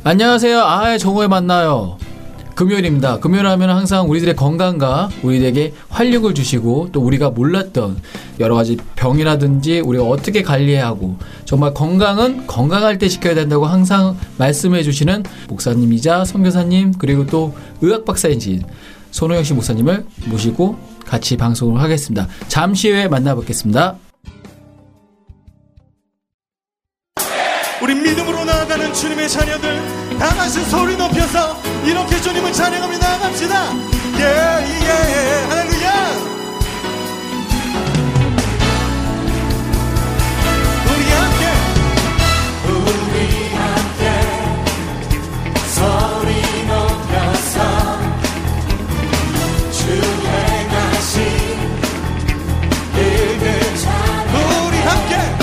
안녕하세요. 정오에 만나요. 금요일입니다. 금요일 하면 항상 우리들의 건강과 우리에게 활력을 주시고 또 우리가 몰랐던 여러 가지 병이라든지 우리가 어떻게 관리해야 하고 정말 건강은 건강할 때 지켜야 된다고 항상 말씀해 주시는 목사님이자 선교사님 그리고 또 의학 박사이신 손호영 씨 목사님을 모시고 같이 방송을 하겠습니다. 잠시 후에 만나뵙겠습니다. 우리 믿음으로 나아가는 주님의 자녀들 다 같이 소리 높여서 이렇게 주님을 찬양하며 나아갑시다. 할렐루야. 우리 함께 소리 높여서 주 행하신 일들 찬양. 우리 함께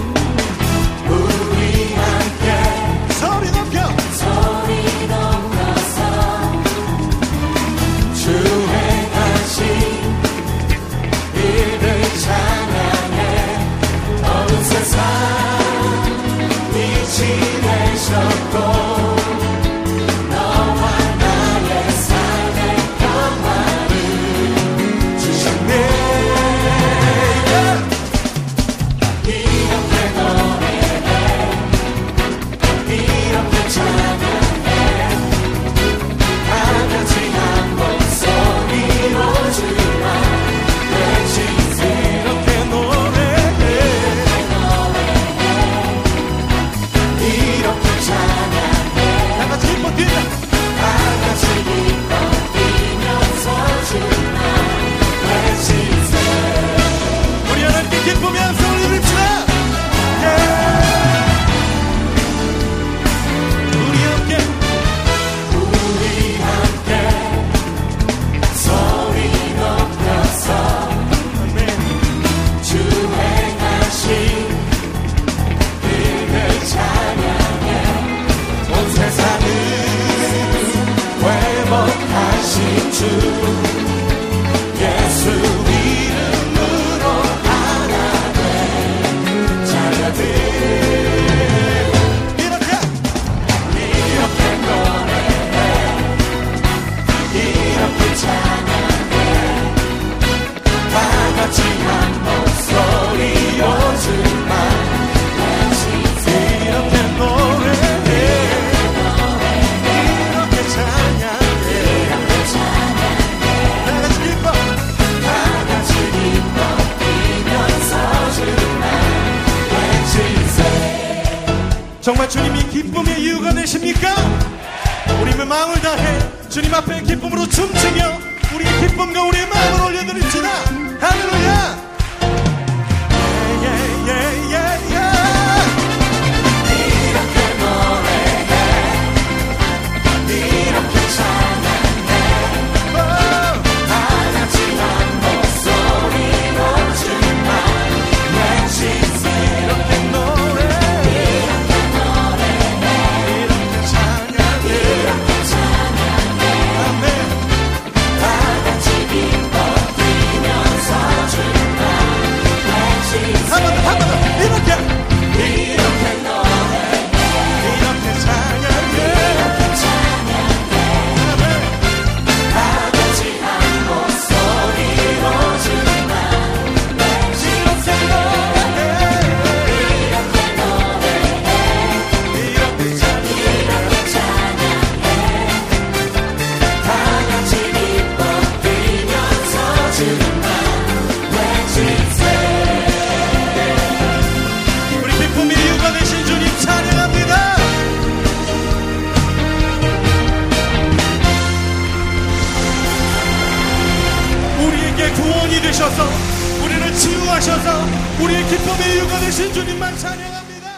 정말 주님이 기쁨의 이유가 되십니까? 우리의 마음을 다해 주님 앞에 기쁨으로 춤추며 우리의 기쁨과 우리의 마음을 올려드립시다. 할렐루야. 이렇게 노래해 이렇게 찬양해 다 같이 한 목소리로 주만 외치세. 이렇게 노래해 되셔서 우리를 치유하셔서 우리의 기쁨의 이유가 되신 주님만 찬양합니다.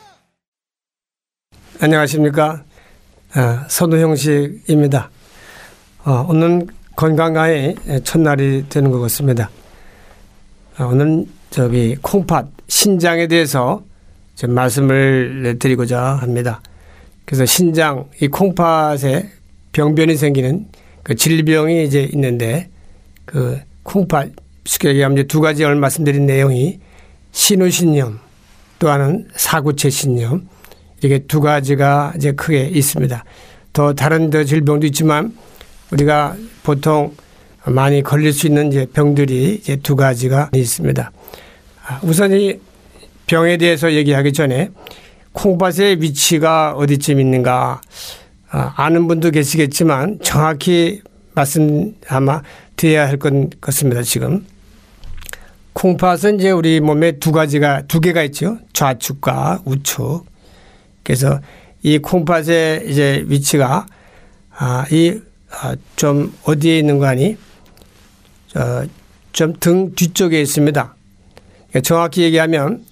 안녕하십니까. 선우형식입니다. 오늘 건강가의 첫날이 되는 것 같습니다. 오늘 콩팥 신장에 대해서 좀 말씀을 드리고자 합니다. 그래서 신장, 이 콩팥에 병변이 생기는 그 질병이 이제 있는데 그 콩팥 쉽게 얘기하면 두 가지 오늘 말씀드린 내용이 신우신염 또 하나는 사구체신염 이게 두 가지가 이제 크게 있습니다. 더 다른 질병도 있지만 우리가 보통 많이 걸릴 수 있는 이제 병들이 이제 두 가지가 있습니다. 우선 이 병에 대해서 얘기하기 전에 콩팥의 위치가 어디쯤 있는가 아는 분도 계시겠지만 정확히 말씀 아마 드려야 할 것 같습니다. 지금 콩팥은 이제 우리 몸에 두 개가 있죠. 좌측과 우측. 그래서 이 콩팥의 이제 위치가 좀 어디에 있는 거 아니? 좀 등 뒤쪽에 있습니다. 그러니까 정확히 얘기하면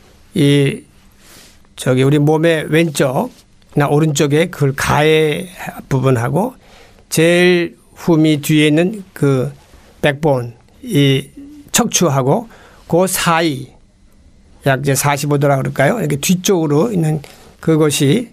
우리 몸의 왼쪽이나 오른쪽에 그 가해 부분하고 제일 후미 뒤에 있는 그 백본, 이 척추하고 그 사이 약 이제 45도라 그럴까요? 이렇게 뒤쪽으로 있는 그것이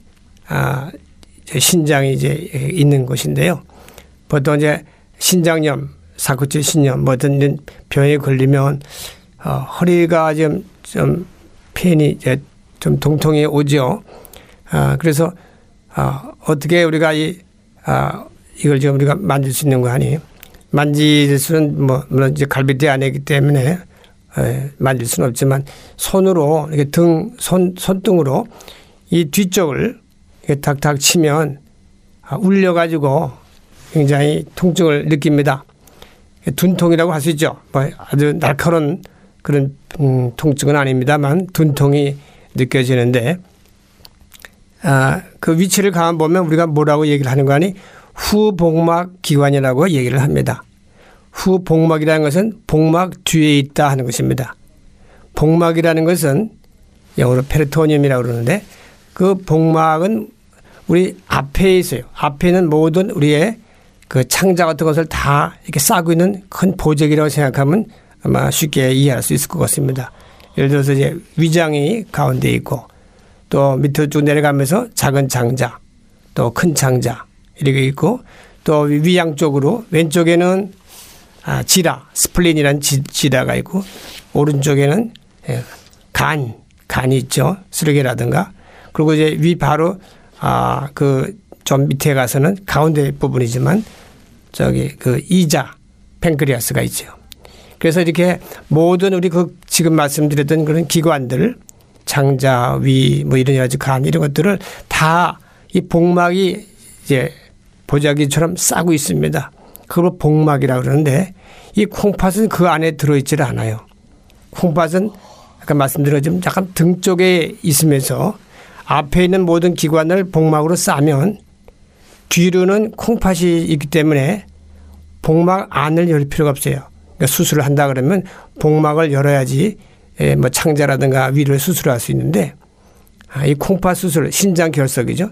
신장이 이제 있는 곳인데요. 보통 이제 신장염, 사구체 신염, 뭐 어떤 병에 걸리면 허리가 좀 편히 이제 좀 통통이 오죠. 그래서 어떻게 우리가 이걸 지금 우리가 만질 수 있는 거 아니에요? 만질 수는 뭐 물론 이제 갈비뼈 안이기 때문에 만질 수는 없지만 손으로 이렇게 손등으로 이 뒤쪽을 이렇게 탁탁 치면 울려가지고 굉장히 통증을 느낍니다. 둔통이라고 할 수 있죠. 뭐 아주 날카로운 그런 통증은 아닙니다만 둔통이 느껴지는데 그 위치를 가만 보면 우리가 뭐라고 얘기를 하는 거 아니? 후복막 기관이라고 얘기를 합니다. 후복막이라는 것은 복막 뒤에 있다 하는 것입니다. 복막이라는 것은 영어로 페리토니움이라고 그러는데 그 복막은 우리 앞에 있어요. 앞에는 모든 우리의 그 창자 같은 것을 다 이렇게 싸고 있는 큰 보적이라고 생각하면 아마 쉽게 이해할 수 있을 것 같습니다. 예를 들어서 이제 위장이 가운데 있고 또 밑으로 쭉 내려가면서 작은 창자 또 큰 창자 이렇게 있고 또 위양 쪽으로 왼쪽에는 지라, 스플린이라는 지라가 있고 오른쪽에는 간이 있죠. 쓰레기라든가. 그리고 이제 위 바로 그 좀 밑에 가서는 가운데 부분이지만 그 이자, 팬크리아스가 있죠. 그래서 이렇게 모든 우리 지금 말씀드렸던 그런 기관들, 창자, 위, 뭐 이런 여러 가지 간 이런 것들을 다 이 복막이 이제 보자기처럼 싸고 있습니다. 그걸 복막이라고 그러는데 이 콩팥은 그 안에 들어있질 않아요. 콩팥은 아까 말씀드렸지만 약간 등 쪽에 있으면서 앞에 있는 모든 기관을 복막으로 싸면 뒤로는 콩팥이 있기 때문에 복막 안을 열 필요가 없어요. 그러니까 수술을 한다 그러면 복막을 열어야지 뭐 창자라든가 위를 수술할 수 있는데 이 콩팥 수술, 신장 결석이죠.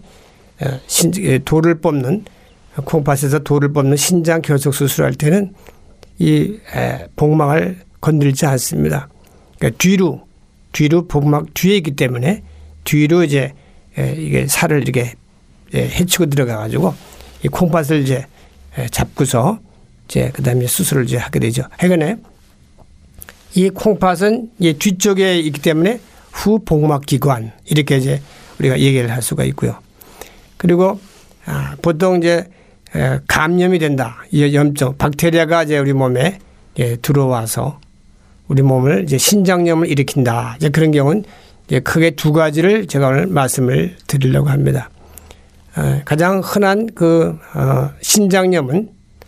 돌을 뽑는 콩팥에서 돌을 뽑는 신장 결석 수술할 때는 이 복막을 건들지 않습니다. 그러니까 뒤로 복막 뒤에 있기 때문에 뒤로 이제 이게 살을 이렇게 헤치고 들어가 가지고 이 콩팥을 이제 잡고서 이제 그다음에 수술을 이제 하게 되죠. 하여간에 이 콩팥은 이 뒤쪽에 있기 때문에 후복막 기관 이렇게 이제 우리가 얘기를 할 수가 있고요. 그리고 보통 이제 감염이 된다. 이 염증, 박테리아가 이제 우리 몸에 들어와서 우리 몸을 이제 신장염을 일으킨다. 이제 그런 경우는 이제 크게 두 가지를 제가 오늘 말씀을 드리려고 합니다. 가장 흔한 그 신장염은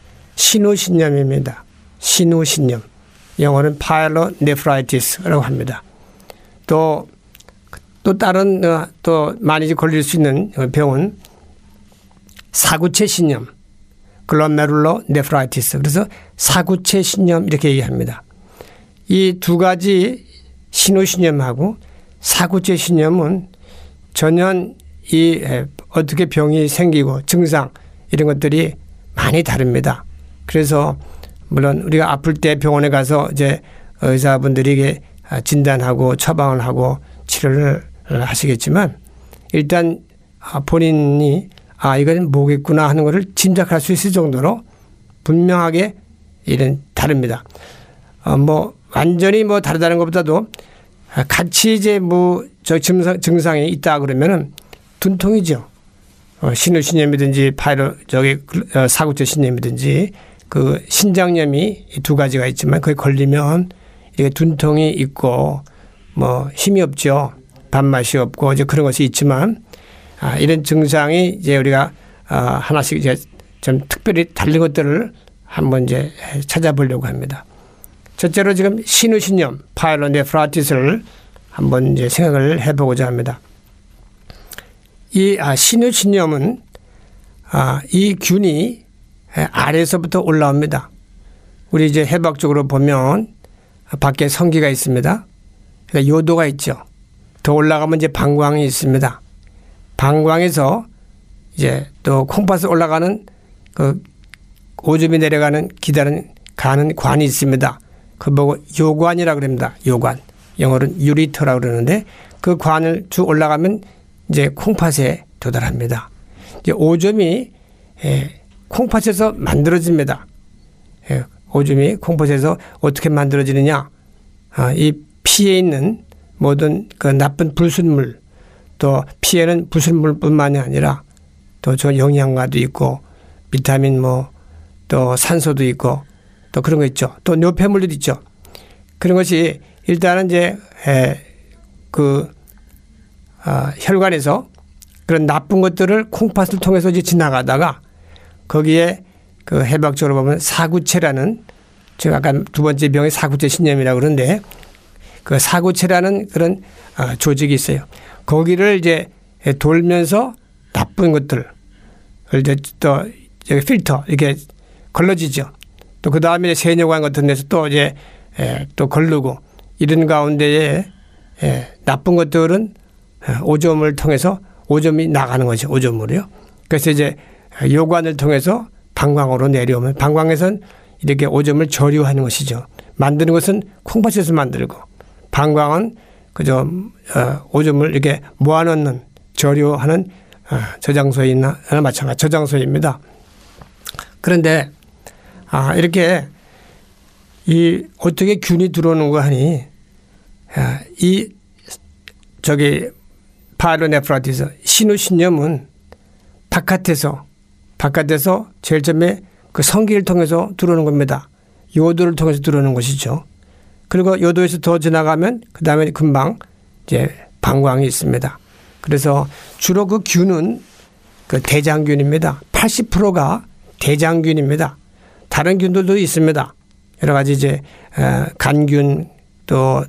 신우신염입니다. 신우신염. 영어는 파일로네프라이티스라고 합니다. 또 다른 또 많이 걸릴 수 있는 병은 사구체 신염, 글로메룰로네프라이티스. 그래서 사구체 신염 이렇게 얘기합니다. 이 두 가지 신우신염하고 사구체 신염은 전혀 어떻게 병이 생기고 증상 이런 것들이 많이 다릅니다. 그래서 물론 우리가 아플 때 병원에 가서 이제 의사분들에게 진단하고 처방을 하고 치료를 하시겠지만 일단 본인이 이건 뭐겠구나 하는 것을 짐작할 수 있을 정도로 분명하게 이런 다릅니다. 뭐 완전히 뭐 다르다는 것보다도 같이 이제 뭐 저 증상이 있다 그러면은 둔통이죠. 신우신염이든지 사구체 신염이든지 그 신장염이 두 가지가 있지만 그게 걸리면 이게 둔통이 있고 뭐 힘이 없죠. 밥맛이 없고 이제 그런 것이 있지만 이런 증상이 이제 우리가 하나씩 이제 좀 특별히 다른 것들을 한번 이제 찾아보려고 합니다. 첫째로 지금 신우신염 파일로네프라이티스를 한번 이제 생각을 해보고자 합니다. 이 신우신염은 이 균이 아래에서부터 올라옵니다. 우리 이제 해박적으로 보면 밖에 성기가 있습니다. 그러니까 요도가 있죠. 더 올라가면 이제 방광이 있습니다. 방광에서 이제 또 콩팥에 올라가는 그 오줌이 내려가는 가는 관이 있습니다. 그 보고 요관이라고 그럽니다. 요관. 영어로는 유리터라고 그러는데 그 관을 쭉 올라가면 이제 콩팥에 도달합니다. 이제 오줌이 콩팥에서 만들어집니다. 오줌이 콩팥에서 어떻게 만들어지느냐? 이 피에 있는 모든 그 나쁜 불순물, 또 피에는 불순물뿐만이 아니라 또 저 영양가도 있고 비타민 또 산소도 있고 또 그런 거 있죠. 또 뇨폐물도 있죠. 그런 것이 일단은 이제 혈관에서 그런 나쁜 것들을 콩팥을 통해서 이제 지나가다가 거기에 그 해박적으로 보면 사구체라는 제가 아까 두 번째 병이 사구체 신염이라고 그러는데 그 사구체라는 그런 조직이 있어요. 거기를 이제 돌면서 나쁜 것들을 이제 또 필터 이렇게 걸러지죠. 또 그 다음에 세뇨관 같은 데서 또 이제 또 걸르고 이런 가운데에 나쁜 것들은 오줌을 통해서 오줌이 나가는 거죠. 오줌물이요. 그래서 이제 요관을 통해서 방광으로 내려오면 방광에서는 이렇게 오줌을 저류하는 것이죠. 만드는 것은 콩팥에서 만들고 방광은 그저 오줌을 이렇게 모아놓는 저류하는 저장소에 있나 마찬가지 저장소입니다. 그런데 이렇게 이 어떻게 균이 들어오는 거 하니 이 저기 파일로네프라이티스 신우신염은 바깥에서 제일 처음에 그 성기를 통해서 들어오는 겁니다. 요도를 통해서 들어오는 것이죠. 그리고 요도에서 더 지나가면 그 다음에 금방 이제 방광이 있습니다. 그래서 주로 그 균은 그 대장균입니다. 80%가 대장균입니다. 다른 균들도 있습니다. 여러 가지 이제 간균 또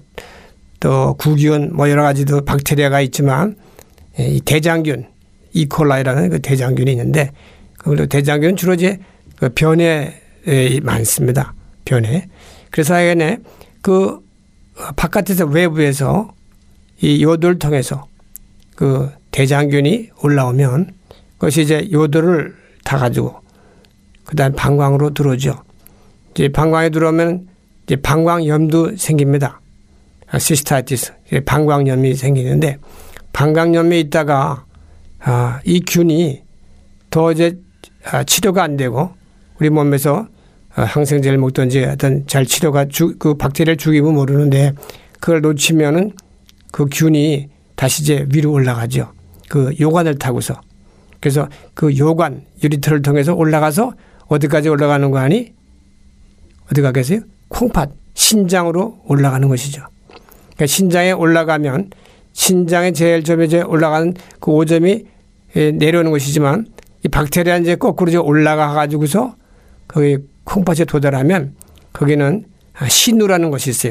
구균 여러 가지도 박테리아가 있지만 이 대장균 이콜라이라는 그 대장균이 있는데 그 대장균은 주로 이제 그 변에 많습니다. 변에. 그래서 하여간에 그 바깥에서 외부에서 이 요도를 통해서 그 대장균이 올라오면 그것이 이제 요도를 타 가지고 그다음 방광으로 들어오죠. 이제 방광에 들어오면 이제 방광염도 생깁니다. 시스타이티스, 방광염이 생기는데 방광염이 있다가 이 균이 더 이제 치료가 안 되고 우리 몸에서 항생제를 먹든지 하여튼 잘 치료가 그 박테리아를 죽이면 모르는데 그걸 놓치면은 그 균이 다시 이제 위로 올라가죠. 그 요관을 타고서. 그래서 그 요관 유리터를 통해서 올라가서 어디까지 올라가는 거 아니? 어디 가겠어요? 콩팥, 신장으로 올라가는 것이죠. 그러니까 신장에 올라가면 신장에 제일 처음에 이제 올라가는 그 오점이 내려오는 것이지만 이 박테리아 이제 거꾸로 이제 올라가 가지고서 거기 콩팥에 도달하면 거기는 신우라는 것이 있어요.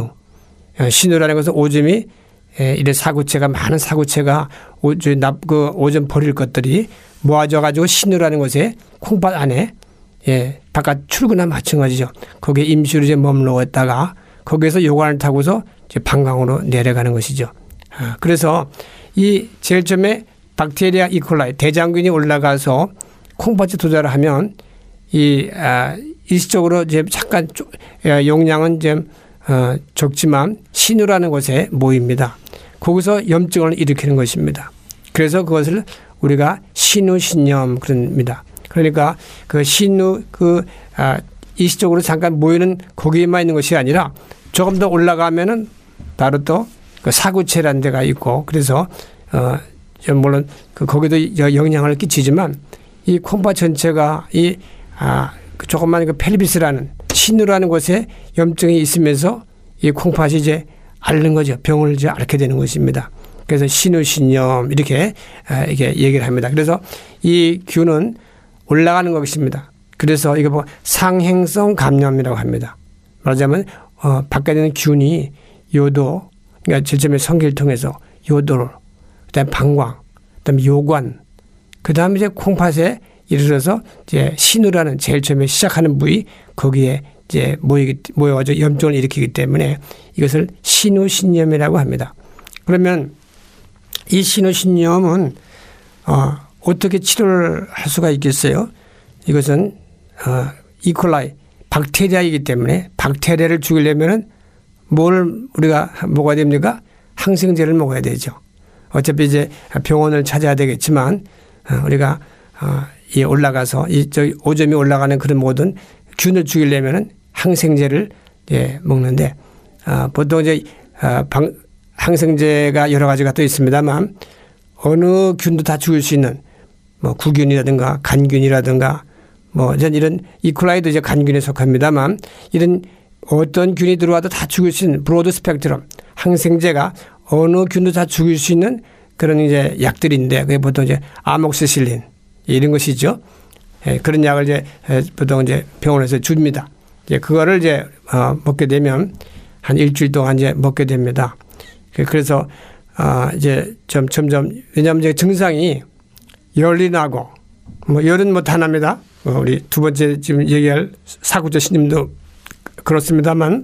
신우라는 것은 오줌이 이래 사구체가 많은 사구체가 그 오줌 버릴 것들이 모아져 가지고 신우라는 것에 콩팥 안에 바깥 출근과 마찬가지죠. 거기에 임시로 이제 머물러 있다가 거기에서 요관을 타고서 이제 방광으로 내려가는 것이죠. 그래서 이 제일 처음에 박테리아 이콜라이 대장균이 올라가서 콩팥에 도달을 하면 이 일시적으로 이제 잠깐 용량은 좀 적지만 신우라는 곳에 모입니다. 거기서 염증을 일으키는 것입니다. 그래서 그것을 우리가 신우신염 그럽니다. 그러니까 그 신우 일시적으로 잠깐 모이는 거기에만 있는 것이 아니라 조금 더 올라가면은 바로 또 그 사구체라는 데가 있고 그래서 물론 거기도 영향을 끼치지만 이 콩팥 전체가 그 조그만 그 펠비스라는 신우라는 곳에 염증이 있으면서 이 콩팥이 이제 앓는 거죠. 병을 이제 앓게 되는 것입니다. 그래서 신우신염 이렇게 얘기를 합니다. 그래서 이 균은 올라가는 것입니다. 그래서 이거 뭐 상행성 감염이라고 합니다. 말하자면 밖에 있는 균이 요도, 그러니까 제일 처음에 성기를 통해서 요도를, 그다음에 방광, 그다음에 요관, 그다음에 이제 콩팥에 이르러서 이제 신우라는 제일 처음에 시작하는 부위 거기에 이제 모여가지고 염증을 일으키기 때문에 이것을 신우신염이라고 합니다. 그러면 이 신우신염은 어떻게 치료를 할 수가 있겠어요? 이것은 이콜라이 박테리아이기 때문에 박테리아를 죽이려면은 뭘 우리가 먹어야 됩니까? 항생제를 먹어야 되죠. 어차피 이제 병원을 찾아야 되겠지만 우리가 이 올라가서 저 오점이 올라가는 그런 모든 균을 죽이려면은 항생제를 먹는데 보통 이제 항생제가 여러 가지가 또 있습니다만 어느 균도 다 죽일 수 있는 뭐 구균이라든가 간균이라든가 뭐 이런 이콜라이도 이제 간균에 속합니다만 이런 어떤 균이 들어와도 다 죽일 수 있는 브로드 스펙트럼 항생제가 어느 균도 다 죽일 수 있는 그런 이제 약들인데 그게 보통 이제 아목시실린 이런 것이죠. 그런 약을 이제 보통 이제 병원에서 줍니다. 이제 그거를 이제 먹게 되면 한 일주일 동안 이제 먹게 됩니다. 그래서 이제 점점 왜냐하면 이제 증상이 열이 나고 뭐 열은 뭐 다 납니다. 우리 두 번째 지금 얘기할 사구제 신임도 그렇습니다만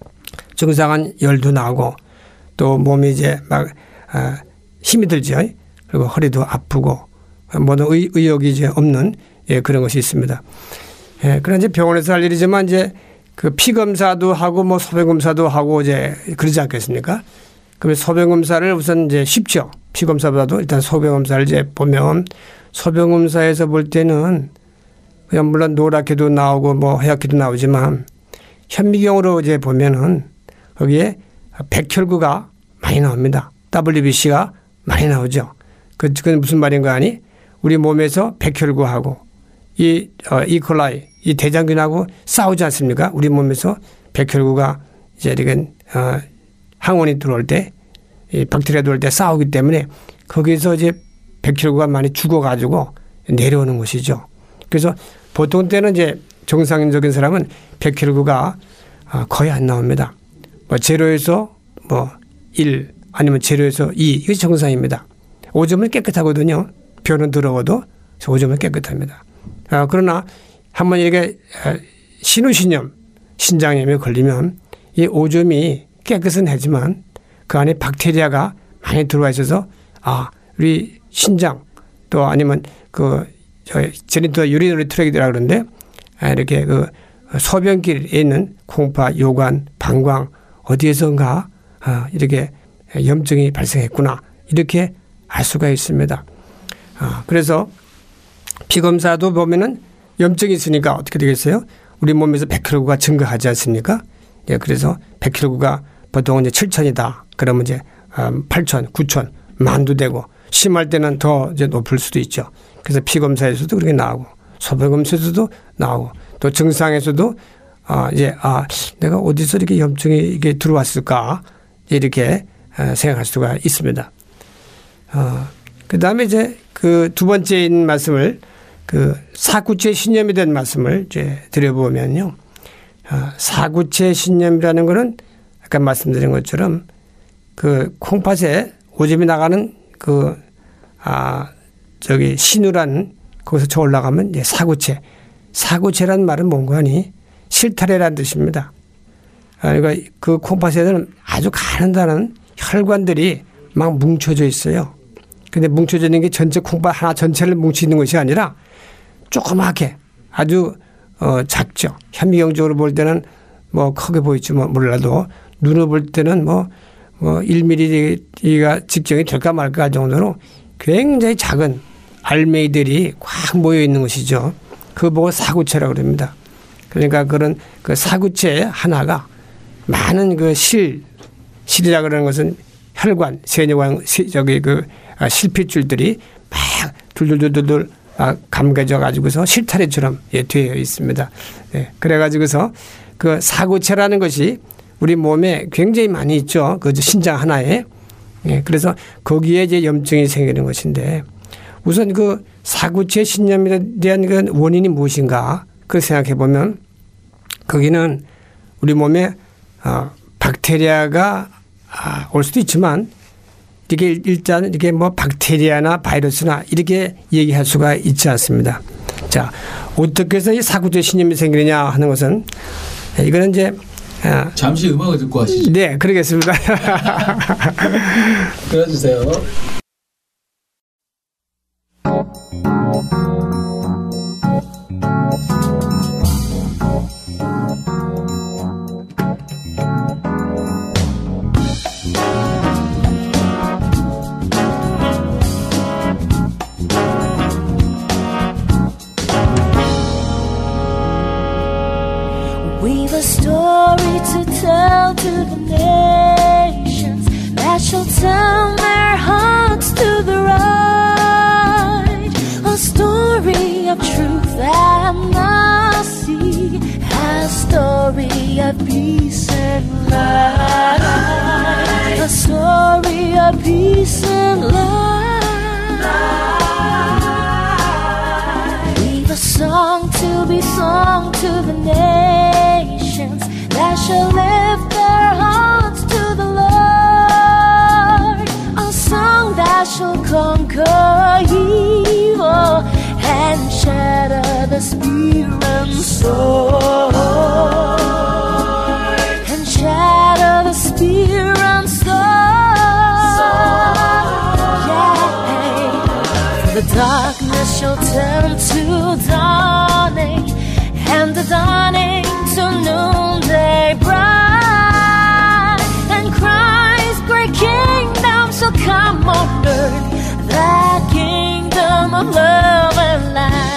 증상은 열도 나고 또 몸이 이제 막 힘이 들죠. 그리고 허리도 아프고 모든 의욕이 이제 없는 그런 것이 있습니다. 그런 이제 병원에서 할 일이지만 이제 그 피 검사도 하고 뭐 소변 검사도 하고 이제 그러지 않겠습니까? 그러면 소변 검사를 우선 이제 쉽죠. 피 검사보다도 일단 소변 검사를 이제 보면 소변 검사에서 볼 때는 그냥 물론 노랗게도 나오고 뭐 하얗게도 나오지만 현미경으로 이제 보면은 거기에 백혈구가 많이 나옵니다. WBC가 많이 나오죠. 그건 무슨 말인가 하니 우리 몸에서 백혈구하고 이콜라이 이 대장균하고 싸우지 않습니까? 우리 몸에서 백혈구가 이제 이렇게 항원이 들어올 때 이 박테리아 들어올 때 싸우기 때문에 거기서 이제 백혈구가 많이 죽어가지고 내려오는 것이죠. 그래서 보통 때는 이제 정상적인 사람은 백혈구가 거의 안 나옵니다. 뭐 제로에서 뭐 1 아니면 제로에서 2 이것이 정상입니다. 오점은 깨끗하거든요. 변은 더러워도 오점은 깨끗합니다. 그러나 한번 이렇게 신우신염, 신장염에 걸리면 이 오점이 깨끗은 하지만 그 안에 박테리아가 많이 들어와 있어서 우리 신장 또 아니면 제니토 유리너리 트랙이라고 그러는데 이렇게 그 소변길에 있는 콩팥, 요관, 방광 어디에선가 이렇게 염증이 발생했구나 이렇게 알 수가 있습니다. 그래서 피검사도 보면은 염증이 있으니까 어떻게 되겠어요? 우리 몸에서 백혈구가 증가하지 않습니까? 그래서 백혈구가 보통 이제 7,000이다. 그러면 이제 8,000, 9,000, 만도 되고 심할 때는 더 이제 높을 수도 있죠. 그래서 피검사에서도 그렇게 나오고 소변검사에서도 나오고 또 증상에서도 내가 어디서 이렇게 염증이 이게 들어왔을까 이렇게 생각할 수가 있습니다. 그 다음에 이제 그 두 번째인 말씀을 그 사구체 신염에 대한 말씀을 이제 드려보면요. 사구체 신염이라는 것은 아까 말씀드린 것처럼 그 콩팥에 오줌이 나가는 신우라는 거기서 저 올라가면 이제 사구체. 사구체라는 말은 뭔가 하니 실타래라는 뜻입니다. 그러니까 그 콩팥에는 아주 가느다란 혈관들이 막 뭉쳐져 있어요. 근데 뭉쳐져 있는 게 전체 콩팥 하나 전체를 뭉치는 것이 아니라 조그맣게 아주 작죠. 현미경적으로 볼 때는 뭐 크게 보일지 몰라도 눈으로 볼 때는 뭐 1mm가 직정이 될까 말까 할 정도로 굉장히 작은 알맹이들이 꽉 모여 있는 것이죠. 그거 보고 사구체라고 그럽니다. 그러니까 그런 그 사구체 하나가 많은 그 실이라 그러는 것은 혈관, 세뇨관, 실핏줄들이 막 둘둘둘둘 감겨져 가지고서 실타래처럼 되어 있습니다. 그래 가지고서 그 사구체라는 것이 우리 몸에 굉장히 많이 있죠. 그 신장 하나에. 그래서 거기에 이제 염증이 생기는 것인데 우선 그 사구체 신염에 대한 그 원인이 무엇인가 그 생각해 보면 거기는 우리 몸에 박테리아가 올 수도 있지만 이게 일단 이게 뭐 박테리아나 바이러스나 이렇게 얘기할 수가 있지 않습니다. 자, 어떻게 해서 이 사구체 신염이 생기느냐 하는 것은 이거는 이제 잠시 음악을 듣고 하시죠. 네, 그러겠습니다. 들어주세요. We've a story to tell to the nations that shall turn their hearts to the right. A story of truth and mercy, a story of peace and light. A story of peace and light. We've a song to be sung to the nations that shall lift their hearts to the Lord. A song that shall conquer evil and shatter the spear and sword. And shatter the spear and sword. Yeah. The darkness shall turn to dawning, and the dawning to noonday bright. And Christ's great kingdom shall come on earth, the kingdom of love and light.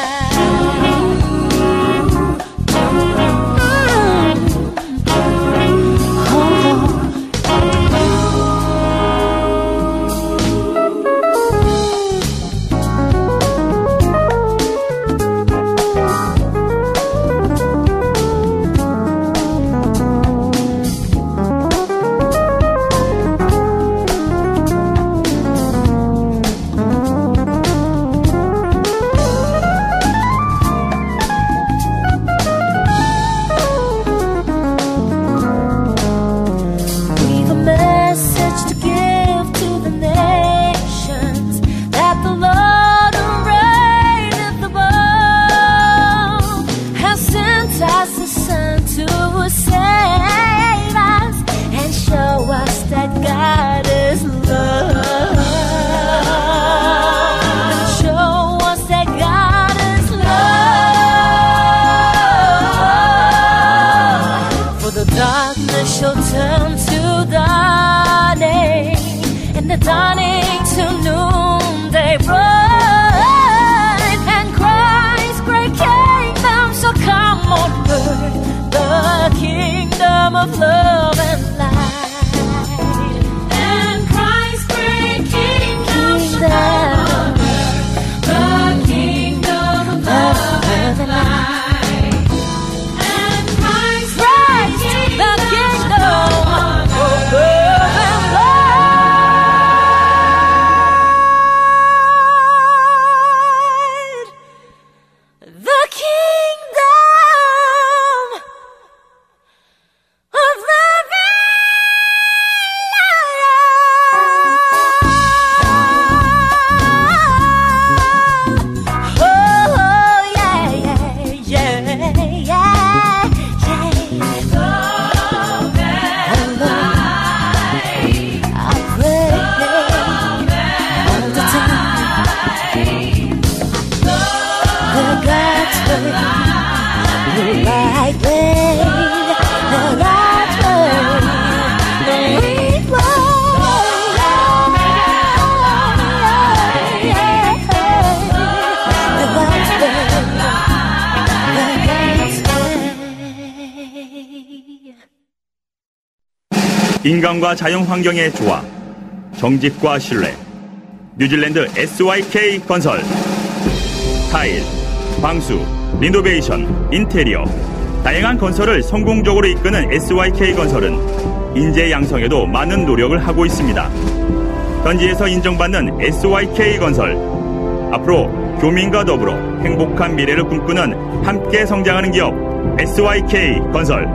인간과 자연 환경의 조화, 정직과 신뢰, 뉴질랜드 SYK 건설. 타일, 방수, 리노베이션, 인테리어 다양한 건설을 성공적으로 이끄는 SYK 건설은 인재 양성에도 많은 노력을 하고 있습니다. 현지에서 인정받는 SYK 건설. 앞으로 교민과 더불어 행복한 미래를 꿈꾸는 함께 성장하는 기업 SYK 건설.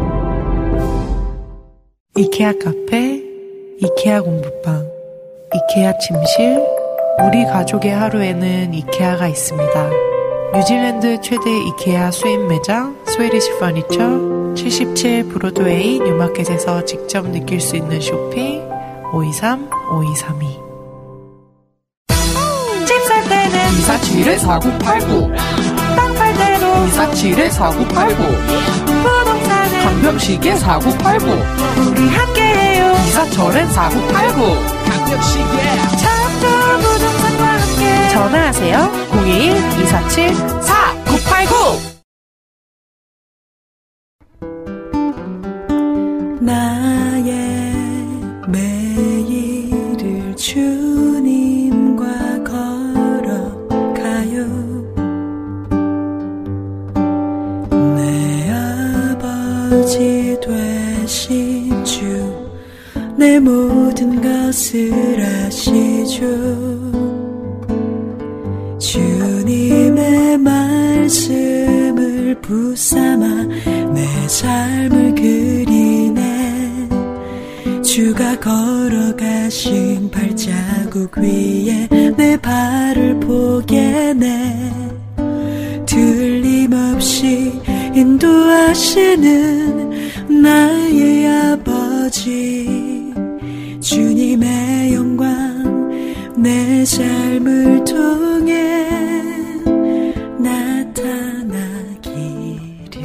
이케아 카페, 이케아 공부방, 이케아 침실, 우리 가족의 하루에는 이케아가 있습니다. 뉴질랜드 최대 이케아 수입 매장 스웨디시 퍼니처 77 브로드웨이 뉴마켓에서 직접 느낄 수 있는 쇼핑 523-5232. 집 살 때는 247-4989 땅 팔 때도 247-4989 부동산은 강병식의 4989 우리 함께해요. 이사철엔 4989 강병식의 참 좋은 부동산과 함께 전화하세요. 021-4989 나의 매일을 주님과 걸어가요. 내 아버지 되신 주 내 모든 것을 아시죠. 주님의 말씀을 붙삼아 내 삶을 그리네. 주가 걸어가신 발자국 위에 내 발을 포개네. 틀림없이 인도하시는 나의 아버지. 주님의 영광 내 삶을 통해 나타나기를.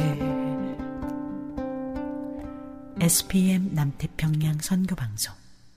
SPM 남태평양 선교방송.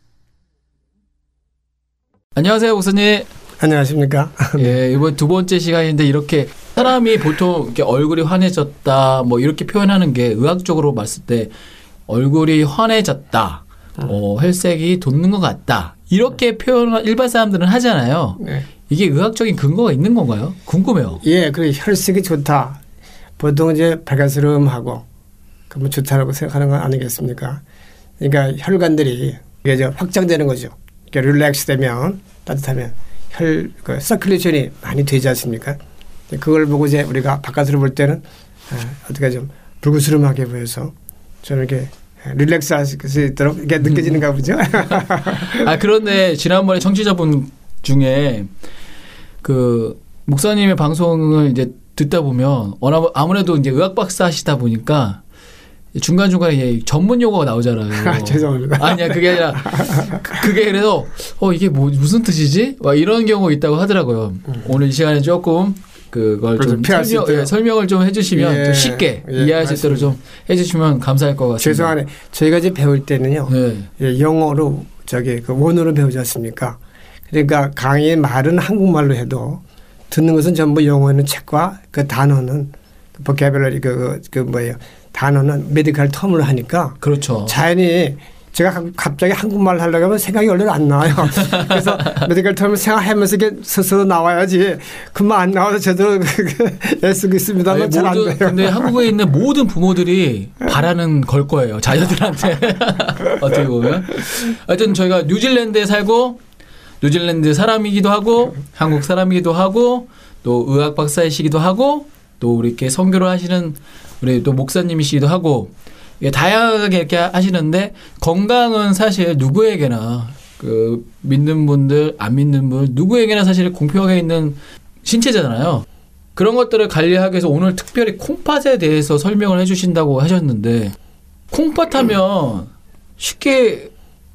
안녕하세요, 목사님. 안녕하십니까? 예, 이번 두 번째 시간인데 이렇게 사람이 보통 이렇게 얼굴이 환해졌다 뭐 이렇게 표현하는 게 의학적으로 봤을 때 얼굴이 환해졌다, 혈색이 돋는 것 같다 이렇게 표현을 일반 사람들은 하잖아요. 네. 이게 의학적인 근거가 있는 건가요? 궁금해요. 예, 그리고 혈색이 좋다. 보통 이제 발가스름하고 그러면 좋다라고 생각하는 건 아니겠습니까? 그러니까 혈관들이 이게 이제 확장되는 거죠. 그러니까 릴렉스 되면, 따뜻하면 그 서큘레이션이 많이 되지 않습니까? 그걸 보고 이제 우리가 바깥으로 볼 때는 어떻게 좀 불구스름하게 보여서 좀 이렇게 릴렉스 할 수 있도록 이렇게 느껴지는가 보죠. 아, 그런데 지난번에 청취자분 중에 그 목사님의 방송을 이제 듣다 보면 아무래도 이제 의학 박사 하시다 보니까 중간중간에 전문 용어가 나오잖아요. 죄송합니다. 아니야, 그게 아니라 그게 그래서 이게 뭐 무슨 뜻이지? 막 이런 경우가 있다고 하더라고요. 오늘 이 시간에 조금 그걸 좀 설명을 좀 해주시면 좀 쉽게 이해할 수 있도록 좀 해주시면 감사할 것 같습니다. 죄송하네. 저희가 이제 배울 때는요. 예, 영어로 그 원어로 배우지 않습니까? 그러니까 강의 말은 한국말로 해도 듣는 것은 전부 영어는 책과 그 단어는 보캐블러리 단어는 메디컬 텀을 하니까 그렇죠. 자연히 제가 갑자기 한국말을 하려고 하면 생각이 원래 안 나와요. 그래서 메디컬 텀을 생각하면서 이게 스스로 나와야지 그만 안 나와서 저도 애쓰고 있습니다만 잘 안 돼요. 근데 한국에 있는 모든 부모들이 바라는 걸 거예요. 자녀들한테. 어떻게 보면. 하여튼 저희가 뉴질랜드에 살고 뉴질랜드 사람이기도 하고 한국 사람이기도 하고 또 의학 박사이시기도 하고 또 우리 이렇게 선교를 하시는 우리 또 목사님이시기도 하고 다양하게 이렇게 하시는데 건강은 사실 누구에게나 그 믿는 분들 안 믿는 분 누구에게나 사실 공평하게 있는 신체잖아요. 그런 것들을 관리하기 위해서 오늘 특별히 콩팥에 대해서 설명을 해주신다고 하셨는데 콩팥 하면 쉽게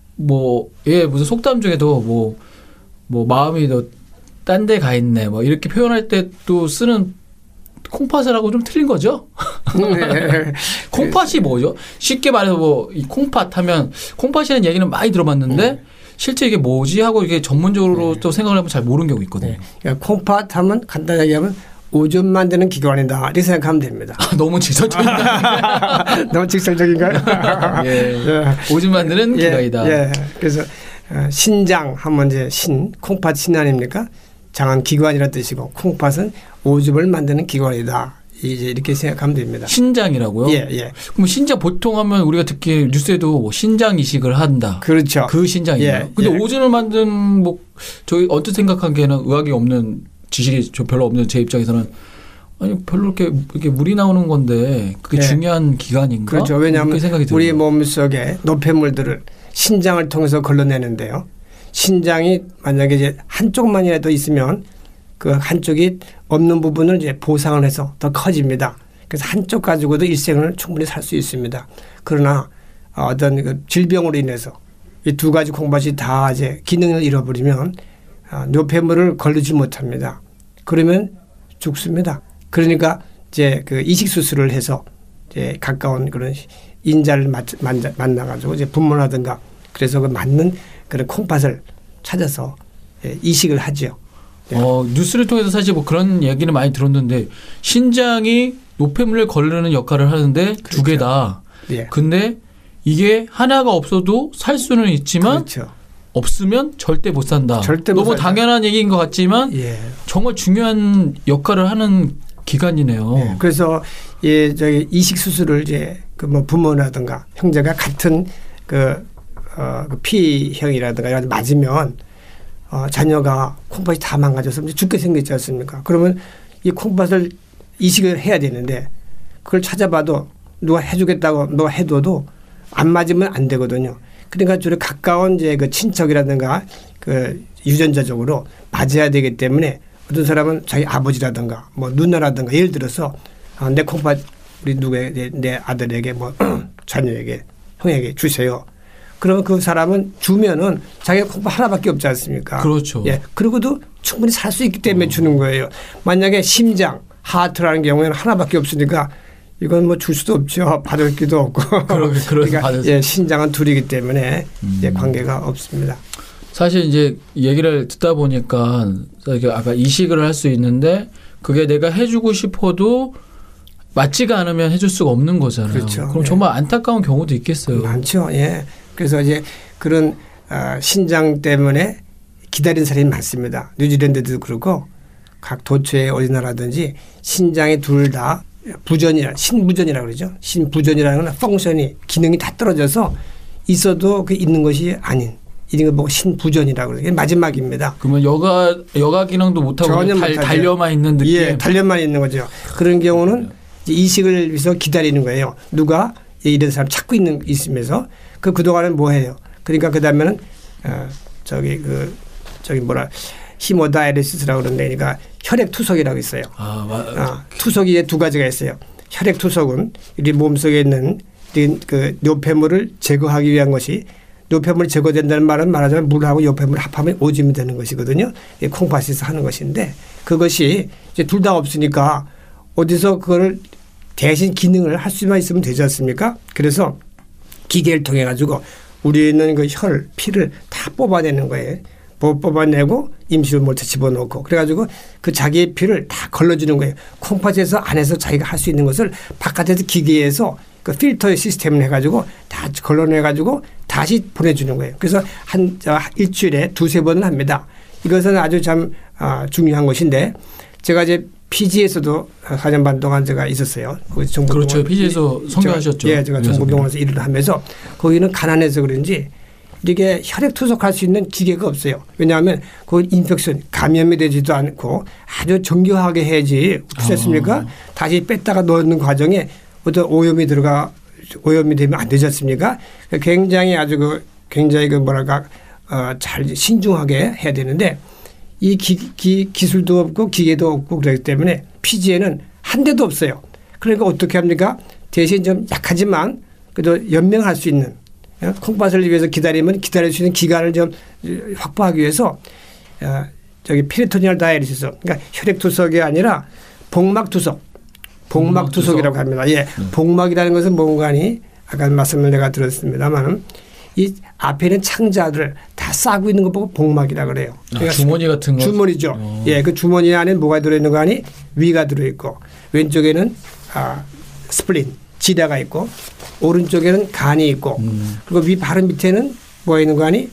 무슨 속담 중에도 마음이 더 딴 데 가 있네 뭐 이렇게 표현할 때 또 쓰는 콩팥을 하고 좀 틀린 거죠? 네. 콩팥이 뭐죠? 쉽게 말해서 이 콩팥 하면 콩팥이라는 얘기는 많이 들어봤는데 실제 이게 뭐지 하고 이게 전문적으로 또 생각을 해보면 잘 모르는 경우가 있거든요. 그러니까 콩팥 하면 간단하게 얘기하면 오줌 만드는 기관이다 이렇게 생각하면 됩니다. 너무 직설적인가요? 너무 직설적인가요? 예. 오줌 만드는 기관이다. 예. 그래서 신장 하면 이제 콩팥 신 아닙니까? 장은 기관이라는 뜻이고 콩팥은 오줌을 만드는 기관이다. 이제 이렇게 생각하면 됩니다. 신장이라고요? 예, 예. 그럼 신장 보통 하면 우리가 듣기 뉴스에도 신장 이식을 한다. 그렇죠. 그 신장이에요. 예, 근데 예. 오줌을 만든 뭐 저희 언뜻 생각하기에는 의학이 없는 지식이 좀 별로 없는 제 입장에서는 아니 별로 이렇게 물이 나오는 건데 그게 예. 중요한 기관인가? 그렇죠. 왜냐하면 생각이 들어요. 우리 몸속에 노폐물들을 신장을 통해서 걸러내는데요. 신장이 만약에 이제 한쪽만이라도 있으면 그 한쪽이 없는 부분을 이제 보상을 해서 더 커집니다. 그래서 한쪽 가지고도 일생을 충분히 살 수 있습니다. 그러나 어떤 그 질병으로 인해서 이 두 가지 콩팥이 다 이제 기능을 잃어버리면 노폐물을 걸르지 못합니다. 그러면 죽습니다. 그러니까 이제 그 이식 수술을 해서 이제 가까운 그런 인자를 만나가지고 이제 분문하든가 그래서 그 맞는 그런 콩팥을 찾아서 이식을 하죠. 뉴스를 통해서 사실 뭐 그런 얘기는 많이 들었는데 신장이 노폐물을 걸르는 역할을 하는데 그렇죠. 두 개다. 예. 근데 이게 하나가 없어도 살 수는 있지만 그렇죠. 없으면 절대 못 산다. 절대 못 너무 살죠. 당연한 얘기인 것 같지만 예. 정말 중요한 역할을 하는 기관이네요. 네. 그래서 저기 이식 수술을 이제 그 뭐 부모라든가 형제가 같은 그 P형이라든가 이런 데 맞으면 자녀가 콩팥이 다 망가져서 죽게 생겼지 않습니까? 그러면 이 콩팥을 이식을 해야 되는데 그걸 찾아봐도 누가 해주겠다고 너 해둬도 안 맞으면 안 되거든요. 그러니까 주로 가까운 이제 그 친척이라든가 그 유전자적으로 맞아야 되기 때문에 어떤 사람은 자기 아버지라든가 뭐 누나라든가 예를 들어서 내 콩팥 우리 내 아들에게 뭐 자녀에게 형에게 주세요. 그러면 그 사람은 주면은 자기가 콩팥 하나밖에 없지 않습니까? 그렇죠. 예. 그리고도 충분히 살 수 있기 때문에 주는 거예요. 만약에 심장, 하트라는 경우에는 하나밖에 없으니까 이건 뭐 줄 수도 없죠. 받을 기도 없고. 그러니까 예, 신장은 둘이기 때문에 예, 관계가 없습니다. 사실 이제 얘기를 듣다 보니까 아까 이식을 할 수 있는데 그게 내가 해주고 싶어도 맞지가 않으면 해줄 수가 없는 거잖아요. 그렇죠. 그럼 예. 정말 안타까운 경우도 있겠어요. 많죠. 예. 그래서 이제 그런 신장 때문에 기다린 사람이 많습니다. 뉴질랜드도 그렇고 각 도처의 어린나라든지 신장이 둘 다 신부전이라고 그러죠. 신부전이라는 건 펑션이 기능이 다 떨어져서 있어도 그 있는 것이 아닌 이런 거 보고 신부전이라고 그러죠. 마지막입니다. 그러면 여가 기능도 못하고 달려만 있는 느낌. 예, 달려만 있는 거죠. 그런 경우는 이제 이식을 위해서 기다리는 거예요. 누가 이런 사람 찾고 있으면서 그동안은 뭐 해요. 그러니까 그다음에는 히모다이리시스라고 그러는데 그러니까 혈액투석이라고 있어요. 투석이 두 가지가 있어요. 혈액투석은 우리 몸속에 있는 그 노폐물을 제거하기 위한 것이 노폐물이 제거된다는 말은 말하자면 물하고 노폐물을 합하면 오줌이 되는 것이거든요. 콩팥에서 하는 것인데 그것이 이제 둘 다 없으니까 어디서 그걸 대신 기능을 할 수만 있으면 되지 않습니까? 그래서 기계를 통해 가지고 우리는 그 혈, 피를 다 뽑아내는 거예요. 뽑아내고 임시로모터 집어넣고 그래가지고 그 자기의 피를 다 걸러주는 거예요. 콩팥에서 안에서 자기가 할 수 있는 것을 바깥에서 기계에서 그 필터 시스템을 해가지고 다 걸러내가지고 다시 보내주는 거예요. 그래서 한 일주일에 2-3번을 합니다. 이것은 아주 참 중요한 것인데 제가 이제 피지에서도 4년 반 동안 제가 있었어요. 그렇죠. 피지에서 선교하셨죠. 예, 제가 정보병원에서 일을 하면서 거기는 가난해서 그런지 이게 혈액 투석할 수 있는 기계가 없어요. 왜냐하면 그 인펙션 감염이 되지도 않고 아주 정교하게 해야지 그렇지 않습니까? 다시 뺐다가 넣는 과정에 어떤 오염이 되면 안 되지 않습니까? 굉장히 굉장히 잘 신중하게 해야 되는데 이 기술도 없고 기계도 없고 그렇기 때문에 피지에는 한 대도 없어요. 그러니까 어떻게 합니까? 대신 좀 약하지만 그래도 연명할 수 있는 콩팥을 위해서 기다릴 수 있는 기간을 좀 확보하기 위해서 페리토니얼 다이리시스 그러니까 혈액투석이 아니라 복막투석이라고 합니다. 예, 복막이라는 것은 뭔가니 아까 말씀을 내가 들었습니다만 이 앞에 있는 창자들을 다 싸고 있는 거 보고 복막이라 그래요. 그러니까 주머니 같은 거. 주머니죠. 예, 그 주머니 안에 뭐가 들어있는 거 아니 위가 들어있고 왼쪽에는 스플린 지다가 있고 오른쪽에는 간이 있고 그리고 바로 밑에는 뭐가 있는 거 아니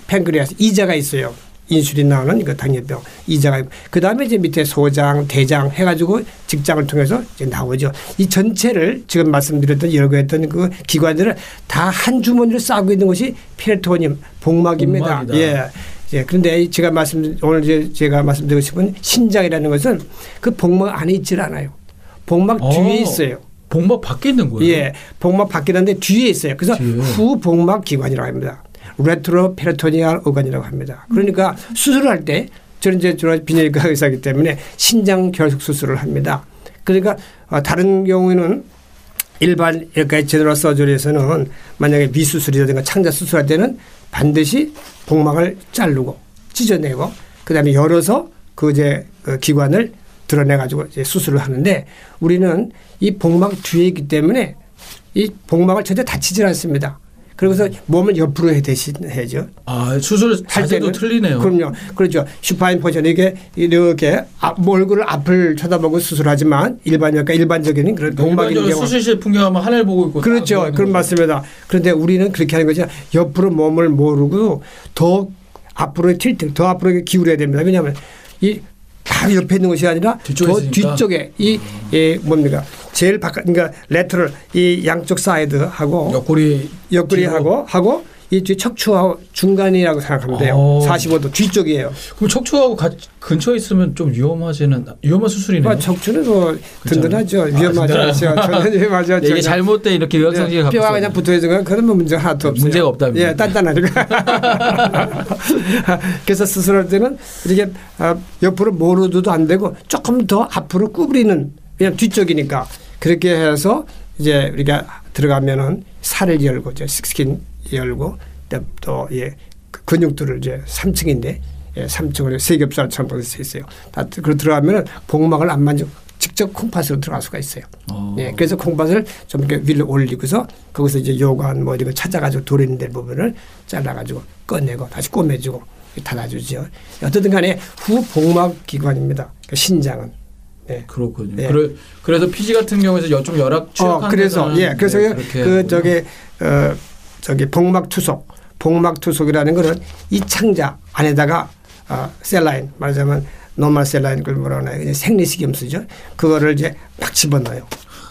팬크리아스 이자가 있어요. 인슐린 나오는 이거 당뇨병 이자가 있고 그다음에 이제 밑에 소장, 대장 해가지고 직장을 통해서 이제 나오죠. 이 전체를 지금 말씀드렸던 여러 했던 그 기관들을 다 한 주머니로 싸고 있는 것이 페리토니움 복막입니다. 복막이다. 예. 예. 그런데 오늘 제가 말씀드리고 싶은 신장이라는 것은 그 복막 안에 있질 않아요. 복막 뒤에 있어요. 복막 밖에 있는 거예요? 예. 복막 밖에 있는데 뒤에 있어요. 그래서 후복막 기관이라고 합니다. 레트로 페리토니얼 오간이라고 합니다. 그러니까 수술을 할 때 저는 이제 비뇨기과 의사이기 때문에 신장 결석 수술을 합니다. 그러니까 다른 경우에는 일반 이렇게 제너럴 서저리에서는 만약에 미수술이라든가 창자 수술할 때는 반드시 복막을 자르고 찢어내고 그다음에 열어서 그 기관을 드러내 가지고 수술을 하는데 우리는 이 복막 뒤에 있기 때문에 이 복막을 절대 다치지 않습니다. 그래서 몸을 옆으로 대신해죠. 아, 수술 자세도 틀리네요. 그럼요. 그렇죠. 슈파인 포지션 이렇게 얼굴을 앞을 쳐다보고 수술하지만 일반적인 그런 복막인 경우 수술실 풍경하면 하늘 보고 있고 그렇죠. 그런 맞습니다. 그런데 우리는 그렇게 하는 거죠. 옆으로 몸을 모르고 더 앞으로 더 앞으로 기울여야 됩니다. 왜냐하면 이 바로 옆에 있는 것이 아니라 더 뒤쪽에 뭡니까? 제일 바깥 그러니까 레터럴 이 양쪽 사이드하고 옆구리하고 이 뒤 척추하고 중간이라고 생각하면 돼요. 45도 뒤쪽이에요. 그럼 척추하고 근처에 있으면 좀 위험한 수술이네요. 척추는 뭐 든든하죠. 위험하지 않죠. 전혀 위험하지 않죠. 이게 잘못된 이렇게 의학성질이 뼈가 그냥 붙어있는 건 그런 문제 하나도 없어요. 문제가 없답니다. 예, 단단하니까. 그래서 수술할 때는 이렇게 옆으로 모르도 안 되고 조금 더 앞으로 구부리는 그냥 뒤쪽이니까 그렇게 해서 이제 우리가 들어가면은 살을 열고 스킨 열고 또 근육들을 이제 3층인데 3층으로 세겹살처럼 되어 있어요. 다 들어가면은 복막을 안 만지고 직접 콩팥으로 들어갈 수가 있어요. 예, 그래서 콩팥을 좀 이렇게 위로 올리고서 거기서 이제 요관 뭐 이런 거 찾아가지고 돌리는 데 부분을 잘라가지고 꺼내고 다시 꼬매주고 닫아주죠. 어쨌든 간에 후복막 기관입니다. 그러니까 신장은. 네. 그렇군요. 네. 그래서 피지 같은 경우에서 좀 열악 취약한 그래서 그래서 복막 투속이라는 것은 이 창자 안에다가 셀라인 말하자면 노멀 셀라인 그걸 뭐라 하나요? 생리식염수죠. 그거를 이제 막 집어넣어요.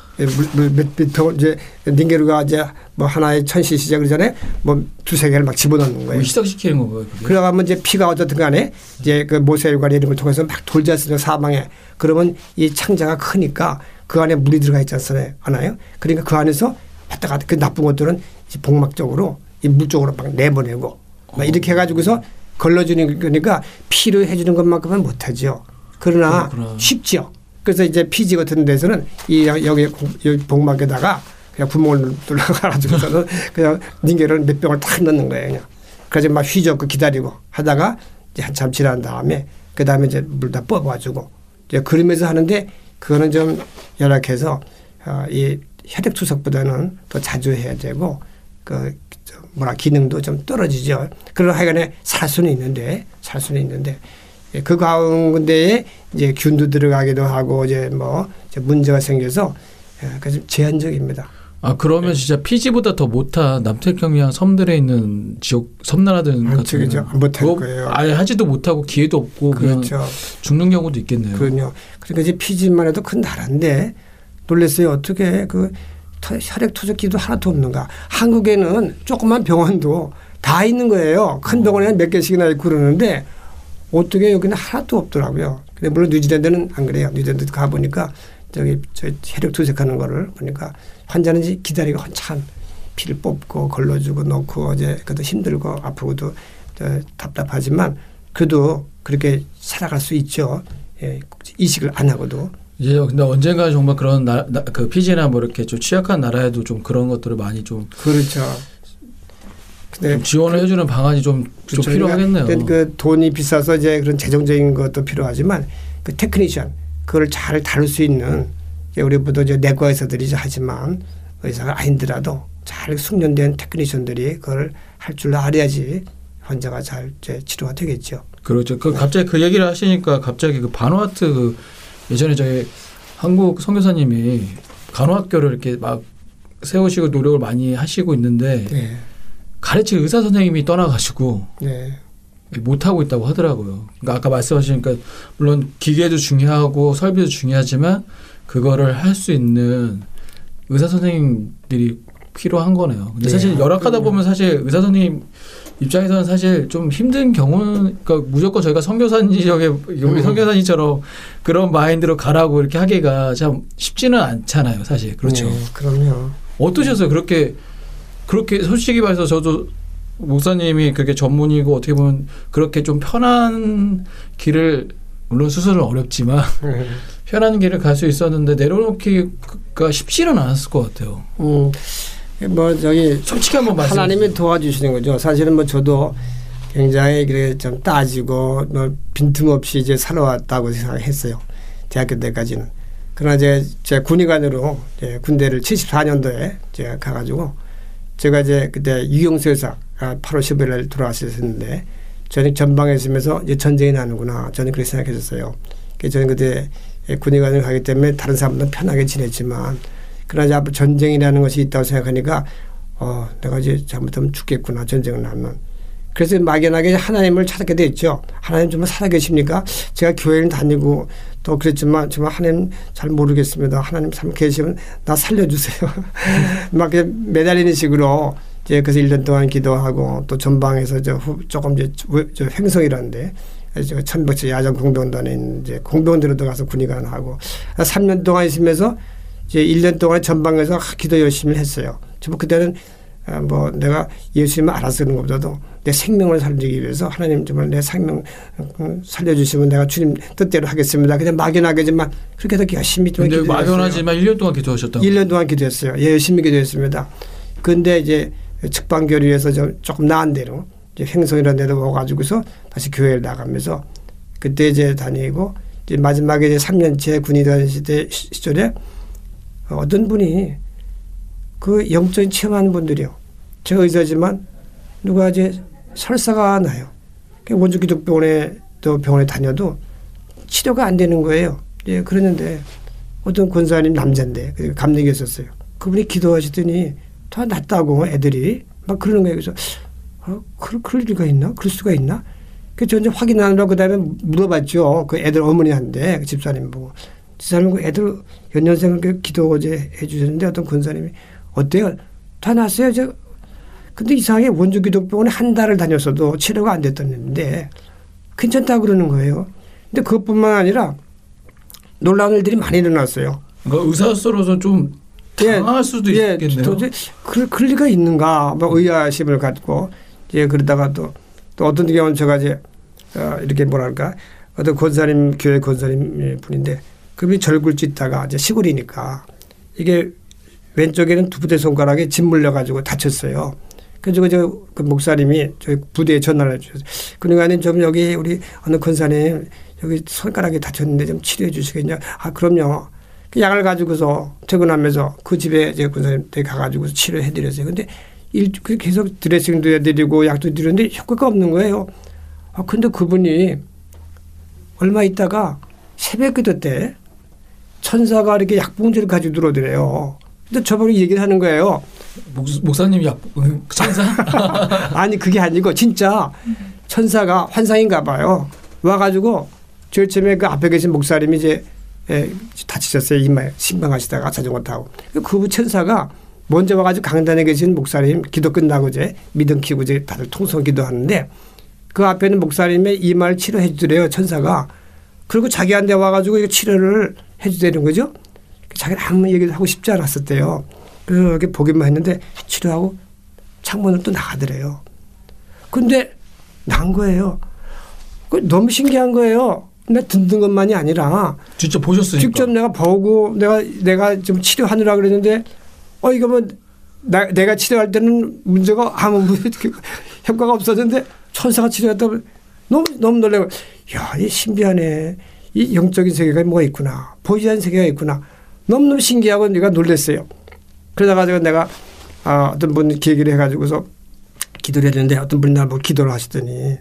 이제 닌게루가 이제 뭐 하나에 1000cc 그러기 전에 뭐 두세 개를 막 집어넣는 거예요. 희석시키는 건가요? 그러가면 이제 피가 어쨌든 간에 이제 그 모세혈관 이런 걸 통해서 막 돌지 않습니까? 사방에. 그러면 이 창자가 크니까 그 안에 물이 들어가 있지 않아요? 그러니까 그 안에서 왔다 갔다 그 나쁜 것들은 복막 쪽으로 이 물 쪽으로 막 내보내고 막 이렇게 해가지고서 걸러주는 거니까 피로 해주는 것만큼은 못하죠. 그러나 쉽죠. 그래서 이제 피지 같은 데서는 여기 복막에다가 그냥 구멍을 뚫어가지고서는 그냥 닌게를 몇 병을 탁 넣는 거예요. 그냥. 그래서 막 휘젓고 기다리고 하다가 이제 한참 지난 다음에 그 다음에 이제 물 다 뽑아주고 이제 그러면서 하는데 그거는 좀 열악해서 이 혈액투석보다는 더 자주 해야 되고 기능도 좀 떨어지죠. 그런 하여간에 살 수는 있는데 그 가운데에 이제 균도 들어가기도 하고 이제 문제가 생겨서 그래서 제한적입니다. 아 그러면 진짜 피지보다 더 못한 남태평양 섬들에 있는 지역 섬나라들 같은 경우는 못할 거예요. 아예 하지도 못하고 기회도 없고 그렇죠. 그냥 죽는 경우도 있겠네요. 그럼요. 그러니까 이제 피지만 해도 큰 나라인데 놀랐어요. 어떻게 혈액 투석기도 하나도 없는가. 한국에는 조그만 병원도 다 있는 거예요. 큰 병원에 몇 개씩이나 있고 그러는데 어떻게 여기는 하나도 없더라고요. 근데 물론 뉴질랜드는 안 그래요. 뉴질랜드 가보니까 저 혈액 투석하는 거를 보니까 환자는 기다리고 한참 피를 뽑고 걸러주고 놓고 그것도 힘들고 아프고도 답답하지만 그래도 그렇게 살아갈 수 있죠. 예, 이식을 안 하고도. 이제 근데 언젠가 정말 그런 그 피지나 뭐 이렇게 좀 취약한 나라에도 좀 그런 것들을 많이 좀 그렇죠. 좀 지원을 해주는 방안이 좀 필요하겠네요. 그 돈이 비싸서 이제 그런 재정적인 것도 필요하지만 그 테크니션 그걸 잘 다룰 수 있는 우리보다 이제 내과 의사들이 하지만 의사가 아니더라도 잘 숙련된 테크니션들이 그걸 할 줄 알아야지 환자가 잘 치료가 되겠죠. 그렇죠. 갑자기 그 얘기를 하시니까 갑자기 그 바누아투 예전에 저희 한국 선교사님이 간호학교를 이렇게 막 세우시고 노력을 많이 하시고 있는데 가르칠 의사 선생님이 떠나가지고 네. 못 하고 있다고 하더라고요. 그러니까 아까 말씀하시니까 물론 기계도 중요하고 설비도 중요하지만 그거를 할 수 있는 의사 선생님들이 필요한 거네요. 근데 사실 열악하다 보면 사실 의사 선생님 입장에서는 사실 좀 힘든 경우는 그러니까 무조건 저희가 선교사님처럼 그런 마인드로 가라고 이렇게 하기가 참 쉽지는 않잖아요, 사실. 그렇죠. 네, 그럼요. 어떠셨어요? 그렇게 솔직히 말해서 저도 목사님이 그렇게 전문이고 어떻게 보면 그렇게 좀 편한 길을 물론 수술은 어렵지만 편한 길을 갈 수 있었는데 내려놓기가 쉽지는 않았을 것 같아요. 뭐 저기 솔직히 한번 말씀해 하나님이 도와주시는 거죠. 사실은 뭐 저도 굉장히 그래 좀 따지고 뭐 빈틈없이 이제 살아왔다고 생각했어요. 대학교 때까지는. 그러나 제 군의관으로 군대를 74년도에 제가 가가지고 제가 이제 그때 유경수 여사 8월 15일 날 돌아가셨는데 저는 전방에 있으면서 이제 전쟁이 나는구나 저는 그렇게 생각했었어요. 저는 그때 군의관을 가기 때문에 다른 사람들은 편하게 지냈지만 그러나 이제 앞으로 전쟁이라는 것이 있다고 생각하니까 내가 이제 잘못하면 죽겠구나 전쟁을 하면. 그래서 막연하게 하나님을 찾게 됐죠. 하나님 정말 살아계십니까? 제가 교회를 다니고 또 그랬지만 정말 하나님 잘 모르겠습니다. 하나님 참 계시면 나 살려주세요. 막 매달리는 식으로 이제 그래서 1년 동안 기도하고 또 전방에서 조금 이제 횡성이라는데 천박지 야전 공병단에 있는 이제 공병대로 가서 군의관 하고 3년 동안 있으면서 이제 1년 동안 전방에서 기도 열심히 했어요. 저 그때는 뭐 내가 예수님을 알아서 그런 것보다도 내 생명을 살리기 위해서 하나님 정말 내 생명 살려주시면 내가 주님 뜻대로 하겠습니다. 그냥 막연하게지만 그렇게 더 열심히 좀 기도했어요. 막연하지만 1년 동안 기도하셨다고. 1년 동안 기도했어요. 예, 열심히 기도했습니다. 그런데 이제 측방교류에서 조금 나은 대로 이제 횡성이라는 데로 와가지고서 다시 교회를 나가면서 그때 이제 다니고 이제 마지막에 이제 3년째 군의관 시절에 어떤 분이 그 영적인 체험하는 분들이요. 제가 의사지만 누가 이제 설사가 나요. 원주기독병원에 또 병원에 다녀도 치료가 안 되는 거예요. 예, 그러는데 어떤 권사님 남자인데 감리교였었어요. 그분이 기도하시더니 다 낫다고 애들이 막 그러는 거예요. 그래서 그럴 리가 있나? 그럴 수가 있나? 그래서 저 이제 확인하느라고 그다음에 물어봤죠. 그 애들 어머니한테 그 집사님 보고. 집사님 그 애들 연년생을 기도 어제 해주셨는데 어떤 권사님이 어때요? 다 났어요. 근데 이상하게 원주기독병원에 한 달을 다녔어도 치료가 안 됐었는데 괜찮다고 그러는 거예요. 근데 그것뿐만 아니라 놀라운 일들이 많이 일어났어요. 그러니까 의사로서 좀 당할 수도 있겠네요. 그럴 리가 있는가? 뭐 의아심을 갖고 그러다가 또 어떤 경우는 제가 이렇게 뭐랄까 어떤 권사님 교회 권사님 분인데 그분이 절굴 찢다가 시골이니까 이게 왼쪽에는 두 부대 손가락에 짓 물려가지고 다쳤어요. 그래서 그 목사님이 저희 부대에 전화를 해주셨어요. 그러니까 좀 여기 우리 어느 권사님 여기 손가락에 다쳤는데 좀 치료해 주시겠냐? 아 그럼요. 약을 가지고서 퇴근하면서 그 집에 제가 권사님 댁에 가가지고 치료해 드렸어요. 근데 계속 드레싱도 해드리고 약도 드렸는데 효과가 없는 거예요. 근데 그분이 얼마 있다가 새벽 기도 때 천사가 이렇게 약봉지를 가지고 들어오더래요. 근데 저보고 얘기를 하는 거예요. 목사님이 천사? 아니 그게 아니고 진짜 천사가 환상인가 봐요. 와가지고 제일 처음에 그 앞에 계신 목사님이 이제 다치셨어요. 이마에 신방하시다가 자전거 타고. 그 천사가 먼저 와가지고 강단에 계신 목사님 기도 끝나고 이제 믿음 키고 이제 다들 통성 기도하는데 그 앞에는 목사님의 이마를 치료해 주더래요. 천사가. 그리고 자기한테 와가지고 이거 치료를 해 주되는 거죠. 자기는 아무 얘기를 하고 싶지 않았었대요. 그래서 이렇게 보기만 했는데 치료하고 창문을 또 나가더래요. 근데 난 거예요. 너무 신기한 거예요. 내가 듣는 것만이 아니라 직접 보셨으니까. 직접 내가 보고 내가 좀 치료하느라 그랬는데 이거 뭐 내가 치료할 때는 문제가 아무 효과가 없었는데 천사가 치료했다 너무 놀래고 야, 이 신비하네. 이 영적인 세계가 뭐가 있구나. 보이지 않는 세계가 있구나. 너무너무 신기하고 내가 놀랐어요. 그러다가 내가 어떤 분 계기를 해가지고서 기도를 했는데 어떤 분이 나보고 기도를 하시더니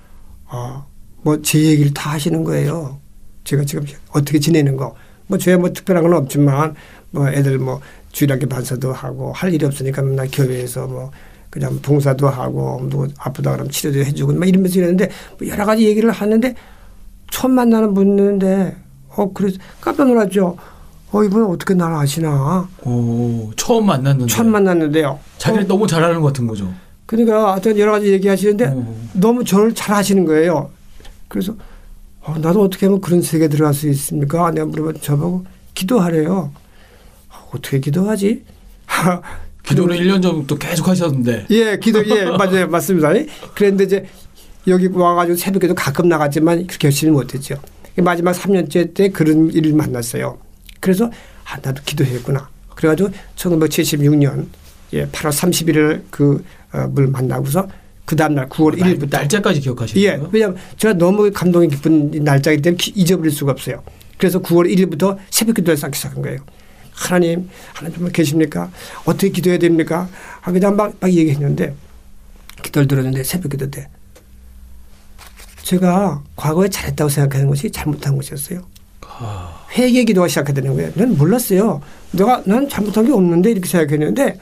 뭐 제 얘기를 다 하시는 거예요. 제가 지금 어떻게 지내는 거. 뭐 저야 뭐 특별한 건 없지만 뭐 애들 뭐 주일학교 반사도 하고 할 일이 없으니까 맨날 교회에서 뭐 그냥 봉사도 하고 누구 아프다 그러면 치료도 해주고 막 이러면서 이랬는데 뭐 여러 가지 얘기를 하는데 처음 만나는 분인데 그래서 깜짝 놀랐죠. 이분 어떻게 나를 아시나. 처음 만났는데. 처음 만났는데요. 자기를 너무 잘하는 것 같은 거죠. 그러니까 하여튼 여러 가지 얘기하시는데 너무 저를 잘 하시는 거예요. 그래서 나도 어떻게 하면 그런 세계에 들어갈 수 있습니까? 내가 물어보면 저보고 기도하래요. 어떻게 기도하지? 기도는 1년 전부터 계속 하셨는데. 예, 예, 맞아요. 맞습니다. 그런데 이제 여기 와가지고 새벽에도 가끔 나갔지만 그렇게 열심히 못했죠. 마지막 3년째 때 그런 일을 만났어요. 그래서 나도 기도했구나. 그래가지고 1976년 8월 31일 그물 만나고서 그 다음날 9월 1일부터 날짜까지 기억하시는 거예요? 예, 왜냐하면 제가 너무 감동이 깊은 날짜이기 때문에 잊어버릴 수가 없어요. 그래서 9월 1일부터 새벽 기도를 쌓기 시작한 거예요. 하나님 정말 계십니까? 어떻게 기도해야 됩니까? 그냥 막 얘기했는데 기도를 들었는데 새벽 기도 때 제가 과거에 잘했다고 생각하는 것이 잘못한 것이었어요. 회개 기도가 시작되는 거예요. 난 몰랐어요. 난 잘못한 게 없는데 이렇게 생각했는데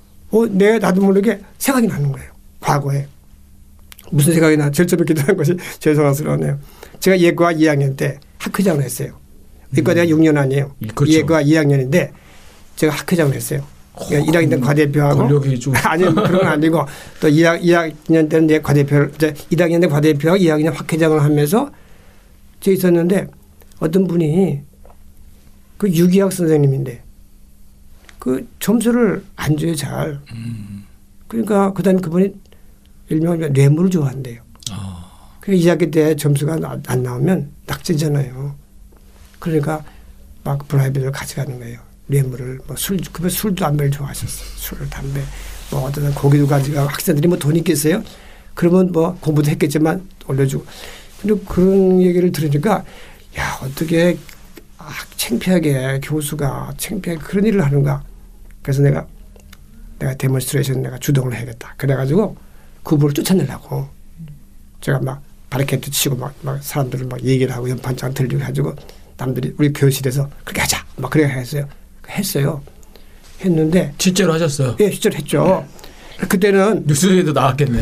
나도 모르게 생각이 나는 거예요. 과거에. 무슨 생각이 나? 제일 처음에 기도한 것이 죄송스러우네요. 제가 예과 2학년 때 학회장을 했어요. 의과대가 6년 아니에요. 그렇죠. 예과 2학년인데 제가 학회장을 했어요. 그러니까 1학년 때 과대표하고. 권력이 좀. 아니요. 그런 건 아니고 또 2학년 때는 이제 과대표를, 1학년 때 과대표하고 2학년 학회장을 하면서 저 있었는데 어떤 분이 그 유기학 선생님인데 그 점수를 안 줘요, 잘. 그러니까 그다음에 그분이 일명 뇌물을 좋아한대요. 그러니까 2학기 때 점수가 안 나오면 낙제잖아요. 그러니까 막 프라이빗을 가져가는 거예요. 뇌물을 그분 술도 담배를 좋아하셨어요. 술, 담배, 어떤 고기도 가져가고 학생들이 돈 있겠어요? 그러면 공부도 했겠지만 올려주고. 근데 그런 얘기를 들으니까 어떻게 창피하게 교수가 창피하게 그런 일을 하는가. 그래서 내가 데몬스트레이션 내가 주동을 해야겠다. 그래가지고 그분을 쫓아내려고 제가 막 바리케이트 치고 막 사람들을 막 얘기를 하고 연판장 들리고 해가지고 남들이 우리 교실에서 그렇게 하자. 막 그렇게 했어요. 했는데. 실제로 하셨어요? 예, 실제로 했죠. 그때는. 뉴스에도 나왔겠네요.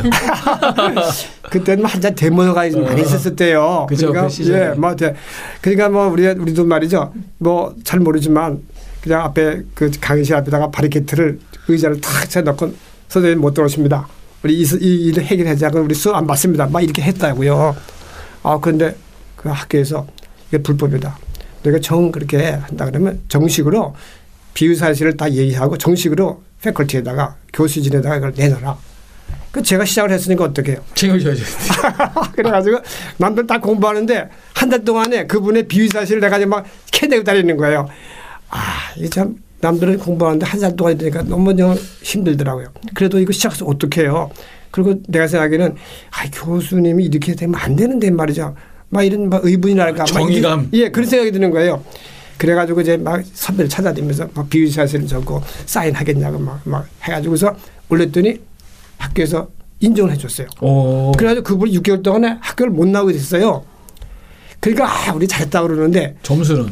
그때는 한참 데모가 많이 있었을 때요. 그죠. 그러니까, 그러니까 우리도 말이죠. 잘 모르지만 그냥 앞에 그 강의실 앞에다가 바리케이트를 의자를 탁 쳐놓고 선생님 못 들어오십니다. 우리 이 일을 해결하지 않고 우리 수업 안 받습니다. 막 이렇게 했다고요. 그런데 그 학교에서 이게 불법이다. 내가 그렇게 한다 그러면 정식으로 비의사실을 다 얘기하고 정식으로 패컬티에다가 교수진에다가 이걸 내놔라. 제가 시작을 했으니까 어떻게 해요? 책임져야죠. 그래가지고 남들 다 공부하는데 한 달 동안에 그분의 비의사실을 내가 막 캐내고 다니는 거예요. 이게 참 남들은 공부하는데 한 달 동안 되니까 너무 힘들더라고요. 그래도 이거 시작해서 어떻게 해요? 그리고 내가 생각하기에는 교수님이 이렇게 되면 안 되는데 말이죠. 막 이런 의분이랄까. 정의감. 예, 그런 생각이 드는 거예요. 그래가지고 이제 막 선배를 찾아다니면서 막 비의사실을 적고 사인하겠냐고 막 해가지고서 올렸더니 학교에서 인정을 해줬어요. 그래가지고 그분이 6개월 동안에 학교를 못 나오게 됐어요. 그러니까 우리 잘했다고 그러는데 점수는?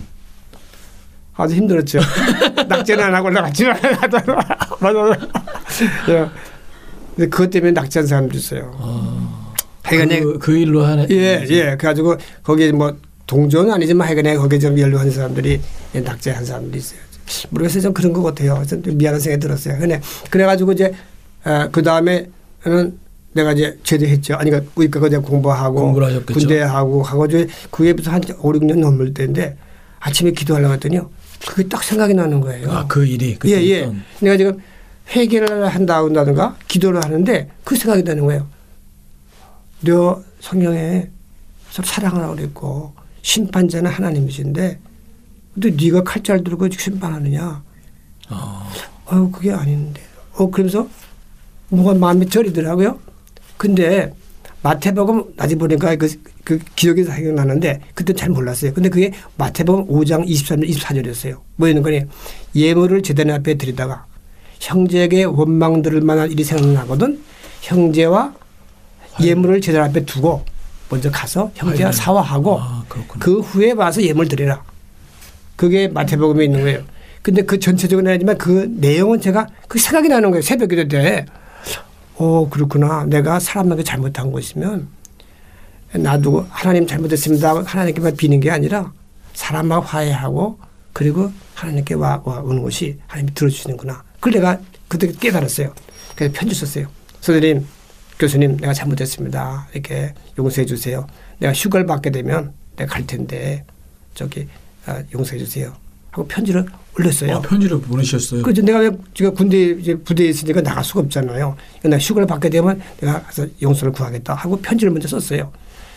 아주 힘들었죠. 낙제는 안 하고 올라갔지만 맞아. 근데 그것 때문에 낙제한 사람도 있어요. 그 일로 하네. 예. 그래가지고 거기에 동조는 아니지만 하여간에 거기에 좀 연루한 사람들이 낙제한 사람들이 있어요. 모르겠어요. 좀 그런 것 같아요. 좀 미안한 생각이 들었어요. 그래가지고 이제 그 다음에는 내가 이제 제대했죠. 그러니까 의과거대 공부하고 공부를 하셨겠죠. 군대하고 가가지고 그게부터 한 5, 6년 넘을 때인데 아침에 기도하려고 했더니요. 그게 딱 생각이 나는 거예요. 그 일이. 예. 내가 지금 회개를 한다든가 기도를 하는데 그 생각이 나는 거예요. 너 성경에 서로 사랑하라고 그랬고 심판자는 하나님이신데 근데 네가 칼자를 들고 심판하느냐. 그게 아닌데. 그러면서 뭐가 마음이 저리더라고요. 근데 마태복음 나중에 보니까 그 기억이 생각나는데 그때 잘 몰랐어요. 근데 그게 마태복음 5장 23절 24절이었어요. 뭐였는 거니? 예물을 제단 앞에 드리다가 형제에게 원망 들을 만한 일이 생각나거든 형제와 예물을 제단 앞에 두고 먼저 가서 형제와 사화하고 그 후에 와서 예물 드리라. 그게 마태복음에 있는 거예요. 근데 그 전체적으로 아니지만 그 내용은 제가 그 생각이 나는 거예요. 새벽 기도 때. 그렇구나. 내가 사람에게 잘못한 것이면 나도 하나님 잘못했습니다. 하나님께만 비는 게 아니라 사람과 화해하고 그리고 하나님께 와 오는 것이 하나님이 들어주시는구나. 그걸 내가 그때 깨달았어요. 그래서 편지 썼어요. 선생님, 교수님, 내가 잘못했습니다. 이렇게 용서해 주세요. 내가 휴가를 받게 되면 내가 갈 텐데 용서해 주세요. 하고 편지를 올렸어요. 편지를 보내셨어요. 그래서 내가 제가 군대 이제 부대에 있으니까 나갈 수가 없잖아요. 내가 휴가를 받게 되면 내가 가서 용서를 구하겠다 하고 편지를 먼저 썼어요.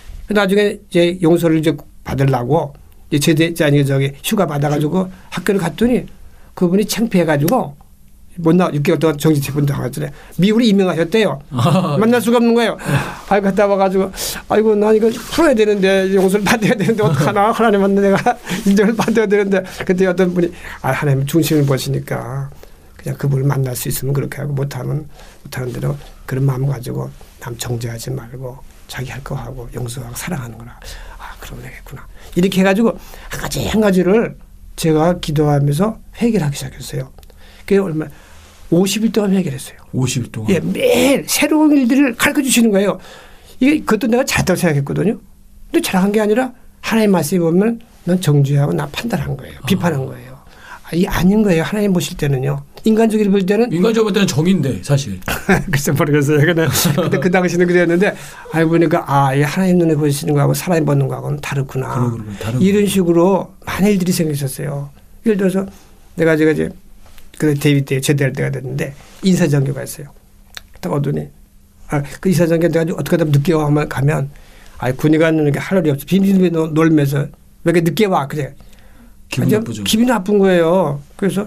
나중에 이제 용서를 이제 받으려고 이제 휴가 받아가지고 학교를 갔더니 그분이 창피해가지고 못 나와 6개월 동안 정지 체포도 당했잖아요. 미국으로 임명하셨대요. 만날 수가 없는 거예요. 갔다 와가지고 아이고 난 이거 풀어야 되는데 용서를 받아야 되는데 어떡하나 하나님한테 내가 인정을 받아야 되는데 그때 어떤 분이 하나님 중심을 보시니까 그냥 그분을 만날 수 있으면 그렇게 하고 못하는 대로 그런 마음을 가지고 남 정죄하지 말고 자기 할 거 하고 용서하고 사랑하는 거라. 그럼 되겠구나. 이렇게 해가지고 한 가지를 제가 기도하면서 회개를 하기 시작했어요. 그게 얼마 50일 동안 회개를 했어요. 50일 동안? 예, 매일 새로운 일들을 가르쳐 주시는 거예요. 그것도 내가 잘했다고 생각했거든요. 근데 잘한 게 아니라 하나님 말씀에 보면 넌 정죄하고 나 판단한 거예요. 비판한 거예요. 이게 아닌 거예요. 하나님 보실 때는요. 인간적으로 볼 때는. 인간적으로 볼 때는 정인데 사실. 글쎄 모르겠어요. 근데 그 당시는 그랬는데 알고 보니까 이 하나님 눈에 보시는 거하고 사람이 보는 거하고는 다르구나. 이런 식으로 많은 일들이 생기셨어요. 예를 들어서 제가 이제 그 대위 때 제대할 때가 됐는데 인사정교가 있어요. 딱 오더니 그 인사정교 내가 어떻게 하다 늦게 가면 군에 가는 게 할 일이 없어. 빈빈히 놀면서 왜 이렇게 늦게 와 그래. 기분 나쁘죠. 기분이 나쁜 거예요. 그래서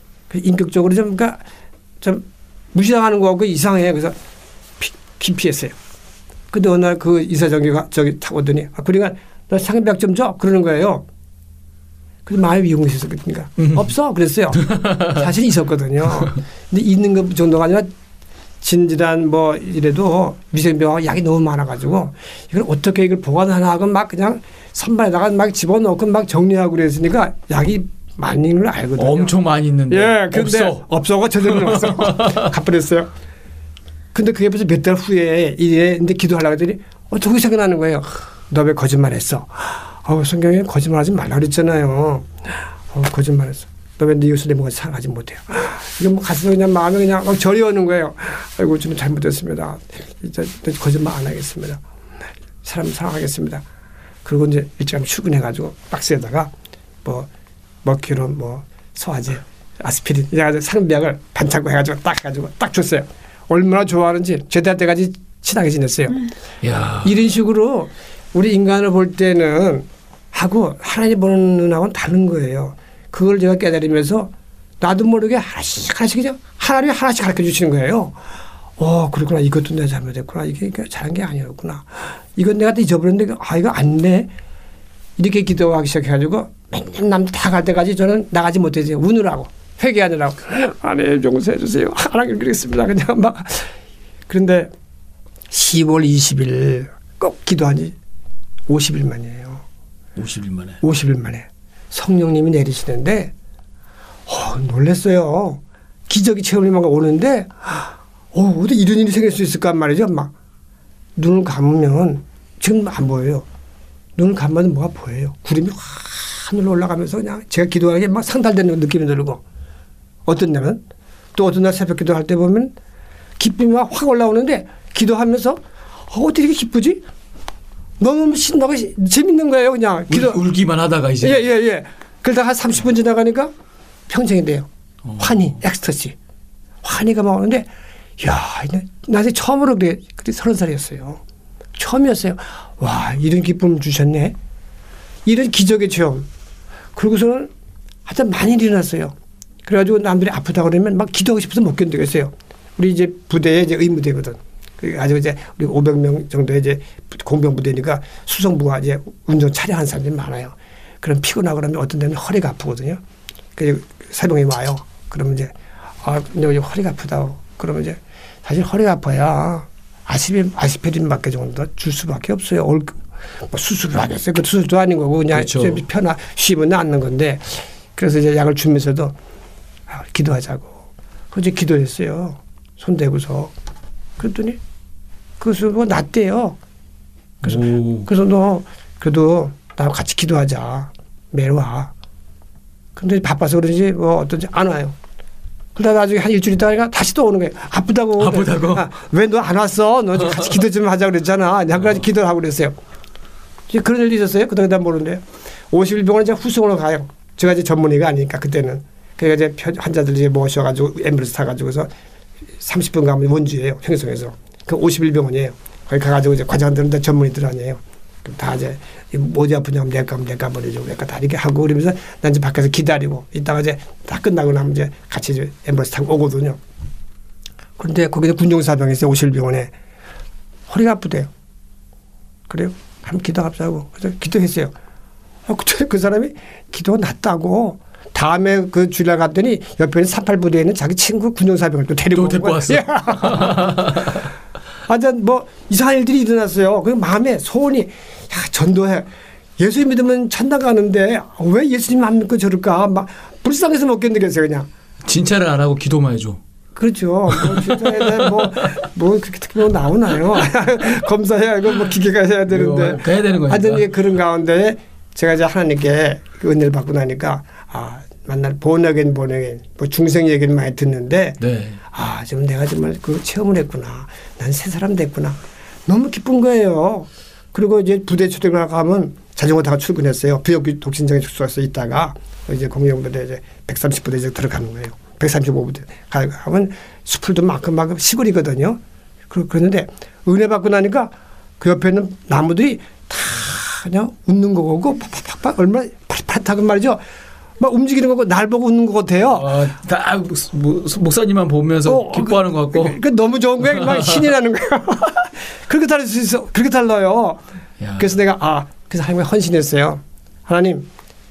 인격적으로 좀 무시당하는 거하고 이상해. 그래서 기피했어요. 근데 어느 날 그 인사정교가 딱 오더니 그러니까 너 상병 좀 줘 그러는 거예요. 그래서 많이 미용이 있었거든요. 없어 그랬어요. 사실 있었거든요. 근데 있는 것 정도가 아니라 진질환 뭐 이래도 위생병하고 약이 너무 많아가지고 이걸 어떻게 이걸 보관하나 하고 막 그냥 선반에다가 막 집어넣고 막 정리하고 그랬으니까 약이 많이 있는 걸 알거든요. 엄청 많이 있는데. 예, 근데 없어가 제대로 없어. 갚아냈어요. 근데 그게 벌써 몇 달 후에 이랬는데 기도하려고 했더니 저기 생각나는 거예요. 너 왜 거짓말했어? 성경에 거짓말하지 말라 그랬잖아요. 거짓말했어. 너 왜 네 이웃을 내 몸같이 사랑하지 못해요? 이거 뭐 가서 그냥 마음에 그냥 막 절이 오는 거예요. 아이고 좀 잘못했습니다. 이제 거짓말 안 하겠습니다. 사람 사랑하겠습니다. 그리고 이제 일찍 출근해가지고 박스에다가 먹기로 소화제, 아스피린 이래가지고 상비약을 반창고 해가지고 딱 줬어요. 얼마나 좋아하는지 제대할 때까지 친하게 지냈어요. 이런 식으로 우리 인간을 볼 때는 하고 하나님 보는 눈하고는 다른 거예요. 그걸 제가 깨달으면서 나도 모르게 하나씩 그냥 하나님이 하나씩 가르쳐 주시는 거예요. 그렇구나. 이것도 내가 잘못했구나. 이게 잘한 게 아니었구나. 이건 내가 또 잊어버렸는데 이거 안 돼. 이렇게 기도하기 시작해가지고 맨날 남들 다 갈 때까지 저는 나가지 못했어요. 우느라고 회개하느라고. 하나님 용서해 주세요. 하나님 그랬습니다. 그냥 막. 그런데 10월 20일 꼭 기도하니 50일 만이에요. 50일 만에 성령님이 내리시는데 놀랐어요. 기적이 체험이 막 오는데 어떻게 이런 일이 생길 수 있을까 말이죠. 막 눈을 감으면 지금 안 보여요. 눈을 감으면 뭐가 보여요. 구름이 하늘로 올라가면서 그냥 제가 기도하기에 막 상달되는 느낌이 들고 어떤 날은 또 어떤 날 새벽 기도할 때 보면 기쁨이 막 확 올라오는데 기도하면서 어떻게 이렇게 기쁘지? 너무 신나고 재밌는 거예요. 그냥 울기만 하다가 이제. 예. 그러다가 한 30분 지나가니까 평생이 돼요. 환희, 엑스터시. 환희가 막 오는데 나한테 처음으로 그때 30살이었어요. 처음이었어요. 와 이런 기쁨을 주셨네. 이런 기적의 체험. 그러고서는 하여튼 많이 일어났어요. 그래가지고 남들이 아프다 그러면 막 기도하고 싶어서 못 견디겠어요. 우리 이제 부대에 이제 의무대거든. 아주 이제 우리 500명 정도의 이제 공병부대니까 수성부가 이제 운전 차량하는 사람들이 많아요. 그럼 피곤하고 그러면 어떤 데는 허리가 아프거든요. 그래서 새벽에 와요. 그러면 이제 근데 허리가 아프다. 그러면 이제 사실 허리가 아파야 아스피린 몇 개 정도 줄 수밖에 없어요. 뭐 수술을 하겠어요. 그 수술도 아닌 거고 그냥 편하 쉬면 낫는 건데 그래서 이제 약을 주면서도 기도하자고. 그래서 기도했어요. 손 대고서 그랬더니 그것을 뭐 낫대요. 오. 그래서 너 그래도 나하고 같이 기도하자. 매일 와. 근데 바빠서 그런지 뭐 어떤지 안 와요. 그러다가 나중에 한 일주일 있다가 다시 또 오는 거예요. 아프다고. 아프다고? 왜 너 안 왔어? 너 같이 기도 좀 하자 그랬잖아. 한 가지 기도를 하고 그랬어요. 이제 그런 일이 있었어요. 그다음에 모르는데 50일병원에 이제 후송으로 가요. 제가 이제 전문의가 아니니까 그때는. 그러니까 이제 환자들 이제 모셔가지고 앰뷸런스 타가지고서 30분 가면 원주예요. 평성에서. 그 51병원이에요. 거기 가가지고 이제 과장들은 다 전문의들 아니에요. 그럼 다 이제 어디 아프냐면 내가 보내주고 내가 다 이렇게 하고 그러면서 난 이제 밖에서 기다리고 이따가 이제 다 끝나고 나면 이제 같이 이제 앰뷸런스 타고 오거든요. 그런데 거기서 군종사병이 있어요. 51병원에. 허리가 아프대요. 그래요? 한번 기도합시고 그래서 기도했어요. 그때 그 사람이 기도가 났다고 다음에 그 주일날 갔더니 옆에 38부대에 있는 자기 친구 군종사병을 또 데리고 왔어. 완전 뭐 이상한 일들이 일어났어요. 그 마음에 소원이 야 전도해. 예수 믿으면 천당 가는데 왜 예수님 안 믿고 저럴까 막 불쌍해서 못 견디겠어요 그냥. 진찰을 안 하고 기도만 해줘. 그렇죠. 뭐 진짜에 뭐 그렇게 특히 뭐 나오나요? 검사해야 하고 뭐 기계가 해야 되는데. 해야 되는 거니까. 하여튼 그런 가운데 제가 이제 하나님께 그 은혜를 받고 나니까 만날 본어겐 뭐 중생 얘기를 많이 듣는데 네. 지금 내가 정말 그 체험을 했구나. 난 새 사람 됐구나. 너무 기쁜 거예요. 그리고 이제 부대 초등학교 가면 자전거 타고 출근했어요. 부역 독신장에 숙소에서 있다가 이제 공영부대 이제 130부대 이제 들어가는 거예요. 135부대 가면 수풀도 만큼 시골이거든요. 그런데 은혜 받고 나니까 그 옆에 있는 나무들이 다 그냥 웃는 거 보고 팍팍팍 얼마나 파릇파릇하고 말이죠. 막 움직이는 거고 날 보고 웃는 것 같아요. 다 목사님만 보면서 기뻐하는 것 같고. 그 너무 좋은 거야. 막 신이 나는 거야. 그렇게 다를 수 있어. 그렇게 달라요. 야. 그래서 내가 그래서 하나님께 헌신했어요. 하나님,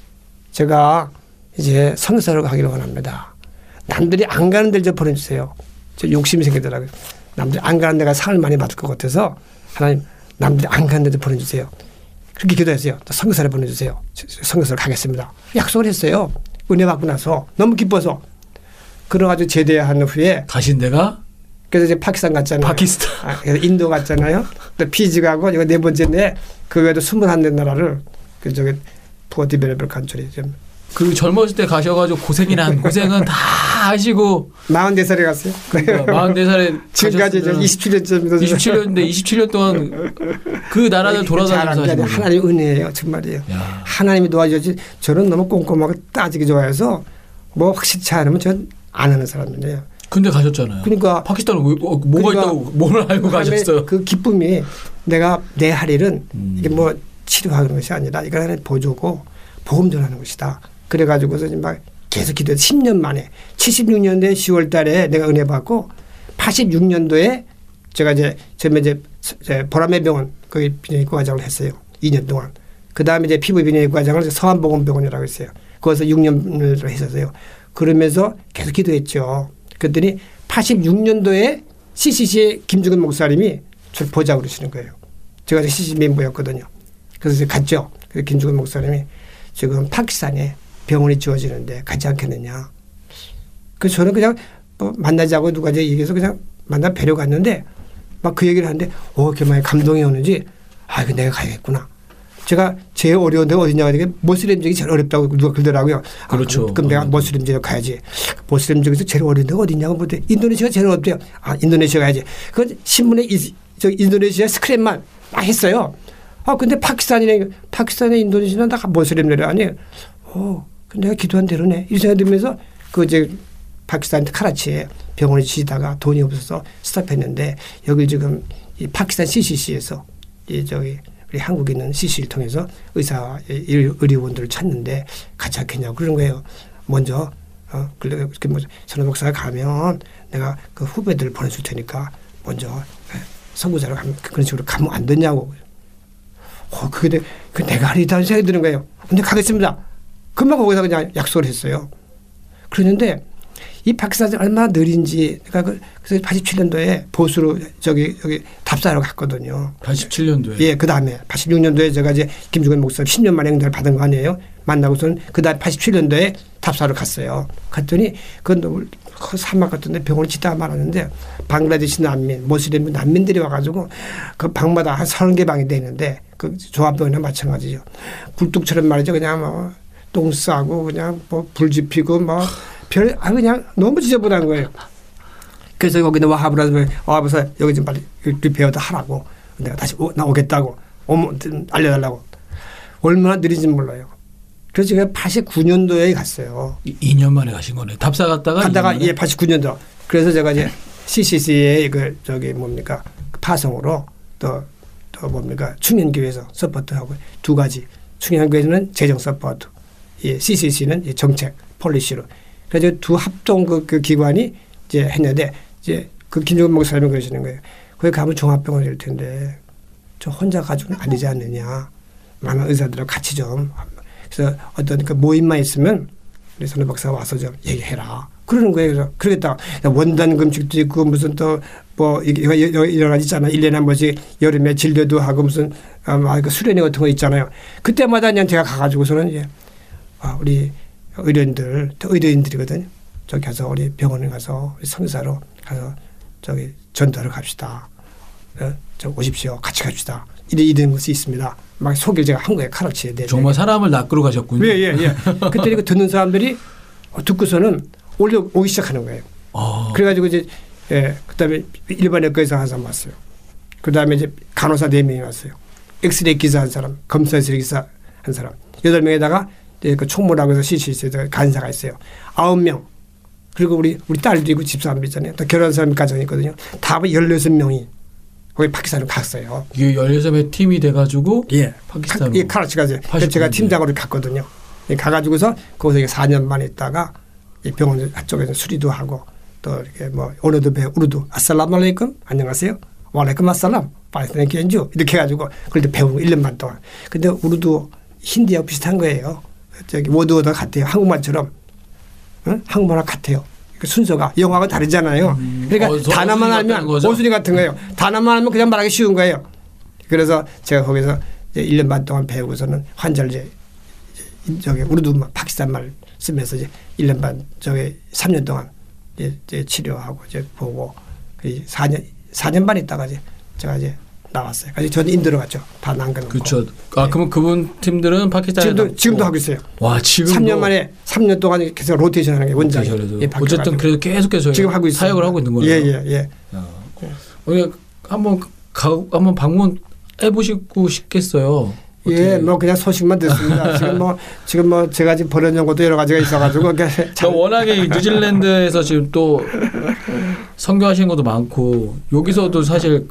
제가 이제 성서를 가기로 원합니다. 남들이 안 가는 데를 좀 보내주세요. 저 욕심이 생기더라고요. 남들이 안 가는 데가 상을 많이 받을 것 같아서 하나님, 남들이 안 가는 데도 보내주세요. 그렇게 기도했어요. 성서를 보내주세요. 성서를 가겠습니다. 약속을 했어요. 은혜 받고 나서 너무 기뻐서. 그래가지고 제대한 후에 가신 데가? 그래서 이제 파키스탄 갔잖아요. 파키스탄. 그래서 인도 갔잖아요. 또 피지 가고 이거 네 번째인데 그 외에도 21 나라를 그 저기 푸어 디벨롭을 간절히 좀. 그 젊었을 때 가셔가지고 고생은 다 하시고 44살에 갔어요. 그러니까 44살에 지금까지 27년째입니다. 27년인데 27년 동안 그 나라를 돌아다니면서 하시는 거예요. 하나님 은혜예요. 정말이에요. 야. 하나님이 도와주지 저는 너무 꼼꼼하고 따지기 좋아해서 뭐 확실치 않으면 전 안 하는 사람인데요. 근데 가셨잖아요. 그러니까 파키스탄은 뭐가 있다고 몸을 알고 가셨어요. 그 기쁨이 내가 내 할 일은 이게 뭐 치료하는 것이 아니라 이거는 보조고 복음 전하는 것이다. 그래가지고서 막 계속 기도해 10년 만에 76년도에 10월 달에 내가 은혜 받고 86년도에 제가 이제 보라매 병원 거기 비뇨기과 과장을 했어요. 2년 동안. 그 다음에 이제 피부 비뇨기과 과장을 서안보건병원이라고 했어요. 거기서 6년을 했었어요. 그러면서 계속 기도했죠. 그랬더니 86년도에 CCC의 김중근 목사님이 저를 보자고 그러시는 거예요. 제가 CCC 멤버였거든요. 그래서 갔죠. 그래서 김중근 목사님이 지금 파키스탄에 병원이 지어지는데 가지 않겠느냐. 그래서 저는 그냥 뭐 만나자고 누가 이제 얘기해서 그냥 만나 뵈러 갔는데 막 그 얘기를 하는데 그렇게 많이 감동이 오는지 이거 내가 가야겠구나. 제가 제일 어려운 데가 어디냐고 하니까 모슬림 지역이 제일 어렵다고 누가 그러더라고요. 그렇죠. 그럼 내가 모슬림 지역 가야지. 모슬림 지역에서 제일 어려운 데가 어디냐고 보더니 인도네시아가 제일 어렵대요. 인도네시아 가야지. 그건 신문에 인도네시아 스크랩만 막 했어요. 근데 파키스탄에 인도네시아는 다 모슬림 나라 아니에요. 내가 기도한 대로네. 이 생각이 들면서 그 이제 파키스탄 카라치에 병원에 지다가 돈이 없어서 스탑했는데 여기 지금 이 파키스탄 CCC에서 우리 한국에 있는 CC를 통해서 의료원들을 찾는데 같이 하겠냐고 그런 거예요. 먼저 그렇게 뭐 선호 목사가 가면 내가 그 후배들을 보내줄 테니까 먼저 선구자로 가면 그런 식으로 가면 안 되냐고. 그게 내가 하리다는 생각이 드는 거예요. 근데 가겠습니다. 금방 거기서 그냥 약속을 했어요. 그러는데 이 파키스탄이 얼마나 느린지 그래서 87년도에 보수로 여기 답사하러 갔거든요. 87년도에. 예, 그 다음에 86년도에 제가 이제 김중근 목사 10년 만에 응답을 받은 거 아니에요. 만나고서는 그 다음 87년도에 답사로 갔어요. 갔더니 그 사막 같은데 병원을 짓다가 말았는데 방글라데시 난민, 모슬림 난민들이 와가지고 그 방마다 한 30개 방이 돼 있는데 그 조합병원이나 마찬가지죠. 굴뚝처럼 말이죠. 그냥 뭐 똥 싸고 그냥 뭐 불 지피고 뭐 그냥 너무 지저분한 거예요. 그래서 거기는 와하브라서 여기 좀 빨리 리페어도 하라고 내가 다시 나오겠다고 알려달라고. 얼마나 느린지 몰라요. 그래서 제가 89년도에 갔어요. 2년 만에 가신 거네. 답사 갔다가 89년도. 그래서 제가 이제 CCC의 파송으로 또 청년교회에서 서포트하고 두 가지. 청년교회는 재정 서포트, CCC는 정책 폴리시로. 그래서 두 합동 그 기관이 이제 했는데 이제 그 김종근 목사님이 그러시는 거예요. 거기 가면 종합병원일 텐데 저 혼자 가지고는 안 되지 않느냐. 많은 의사들하고 같이 좀. 그래서 어떤 그 모임만 있으면 우리 선우 박사가 와서 좀 얘기해라. 그러는 거예요. 그래서 그러겠다. 원단 금식도 있고 무슨 또 뭐 여러 가지 있잖아요. 1년에 한 번씩 여름에 진료도 하고 무슨 수련회 같은 거 있잖아요. 그때마다 그냥 제가 가가지고서는 이제 우리 의료인들, 또 의료인들이거든요. 저기 가서 우리 병원에 가서 우리 성사로 가서 저기 전도하러 갑시다. 저 오십시오. 같이 갑시다. 이런 것이 있습니다. 막 소개를 제가 한 거예요. 카락치에 대해. 정말 사람을 낚으러 가셨군요. 예. 그때 이거 듣는 사람들이 듣고서는 오기 시작하는 거예요. 그래가지고 이제 그다음에 일반 의과에서 한 사람 왔어요. 그다음에 이제 간호사 4명이 왔어요. 엑스레이 기사 한 사람, 검사 엑스레이 기사 한 사람, 8명에다가 그 총무라고 해서 CCC에서 간사가 있어요. 9명. 그리고 우리 딸도 있고 집사람도 있잖아요. 또 결혼한 사람이 가정이 있거든요. 다 16명이 거기 파키스탄으로 갔어요. 이게 16의 팀이 돼가지고 파키스탄으로. 카라치 가서 제가 팀장으로 갔거든요. 가가지고서 거기서 4년 만에 있다가 병원 쪽에서 수리도 하고 또 이렇게 뭐 오늘도 배우 우르두 아살람 알레이쿰 안녕하세요. 와레이쿰 아살람 파이스탄 겐주 이렇게 해가지고 그걸 배우고 1년 반 동안. 근데 우르두 힌디하고 비슷한 거예요. 저기 워드워드 같아요. 한국말처럼. 응? 한국말 같아요. 순서가 영화가 다르잖아요. 그러니까 단어만 알면 오수리 같은 거예요. 단어만 알면 그냥 말하기 쉬운 거예요. 그래서 제가 거기서 이제 1년 반 동안 배우고서는 환자를 이제 저기 우르두 파키스탄 말 쓰면서 이제 1년 반 저기 3년 동안 이제 치료하고 이제 보고 4년 반 있다가 이제 제가 이제 나왔어요. 그래서 저는 인도로 갔죠. 다 남겨놓고. 그렇죠. 그럼 그분 팀들은 파키스탄에 지금도 하고 있어요. 와, 지금 3년 만에 3년 동안 계속 로테이션 하는 게 원장이. 어쨌든 그래도 계속해서 지금 하고 있어요. 사역을 하고 있는 거예요. 예. 우리가 한번 방문해 보시고 싶겠어요. 예, 뭐 그냥 소식만 듣습니다. 지금 뭐 제가 지금 버려놓은 것도 여러 가지가 있어가지고. 워낙에 뉴질랜드에서 지금 또 선교하시는 것도 많고 여기서도 사실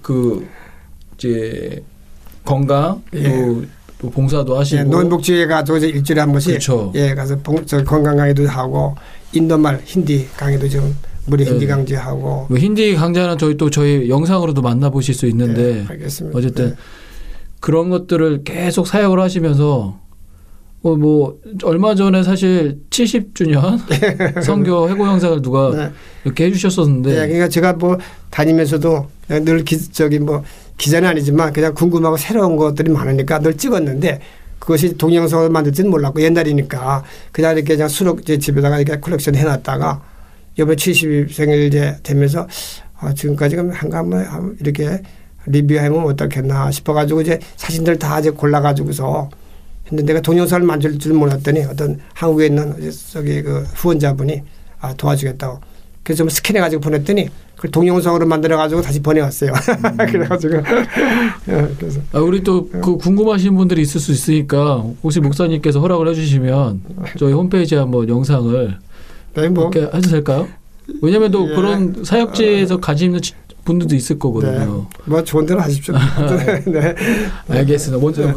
이제 건강 또 봉사도 하시고 노인복지에 가서 이제 일주일에 한 번씩 가서 건강 강의도 하고 인도말 힌디 강의도 좀 무료 힌디 강좌하고. 힌디 강좌는 저희 영상으로도 만나보실 수 있는데 알겠습니다. 어쨌든 그런 것들을 계속 사역을 하시면서 뭐 얼마 전에 사실 70주년 선교 회고 영상을 누가 이렇게 해주셨었는데. 그러니까 제가 뭐 다니면서도 늘 기자는 아니지만 그냥 궁금하고 새로운 것들이 많으니까 늘 찍었는데 그것이 동영상을 만들지는 몰랐고 옛날이니까 그냥 이렇게 그냥 수록 집에다가 이렇게 컬렉션 해놨다가 이번에 70생일 이제 되면서 지금까지 한번 이렇게 리뷰하면 어떻겠나 싶어가지고 이제 사진들 다 이제 골라가지고서 했는데 내가 동영상을 만들 줄 몰랐더니 어떤 한국에 있는 저기 그 후원자분이 도와주겠다고 그래서 좀 스캔해가지고 보냈더니 그걸 동영상으로 만들어가지고 다시 보내왔어요. 그래가지고 그래서 우리 또 그 궁금하신 분들이 있을 수 있으니까 혹시 목사님께서 허락을 해주시면 저희 홈페이지에 한번 영상을 이렇게 해도 될까요? 왜냐하면 또 그런 사역지에서 관심 있는 분들도 있을 거거든요. 뭐 좋은 대로 하십시오. 네. 알겠습니다. 먼저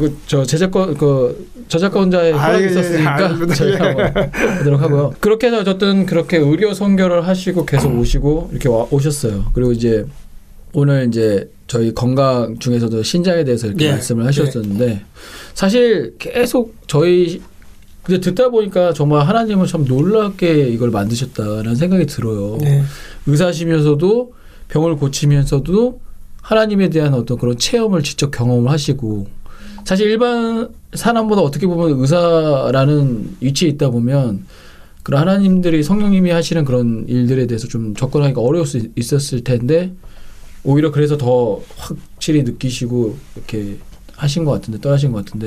저작권자의 허락이 있었으니까 저희가 하도록 하고요. 그렇게 해서 어쨌든 그렇게 의료 선교를 하시고 계속 오시고 이렇게 오셨어요. 그리고 이제 오늘 이제 저희 건강 중에서도 신장에 대해서 이렇게 말씀을 하셨었는데 사실 계속 저희 근데 듣다 보니까 정말 하나님은 참 놀랍게 이걸 만드셨다라는 생각이 들어요. 의사시면서도 병을 고치면서도 하나님에 대한 어떤 그런 체험을 직접 경험을 하시고 사실 일반 사람보다 어떻게 보면 의사라는 위치에 있다 보면 그런 하나님들이 성령님이 하시는 그런 일들에 대해서 좀 접근하기가 어려울 수 있었을 텐데 오히려 그래서 더 확실히 느끼시고 이렇게 하신 것 같은데 떠나신 것 같은데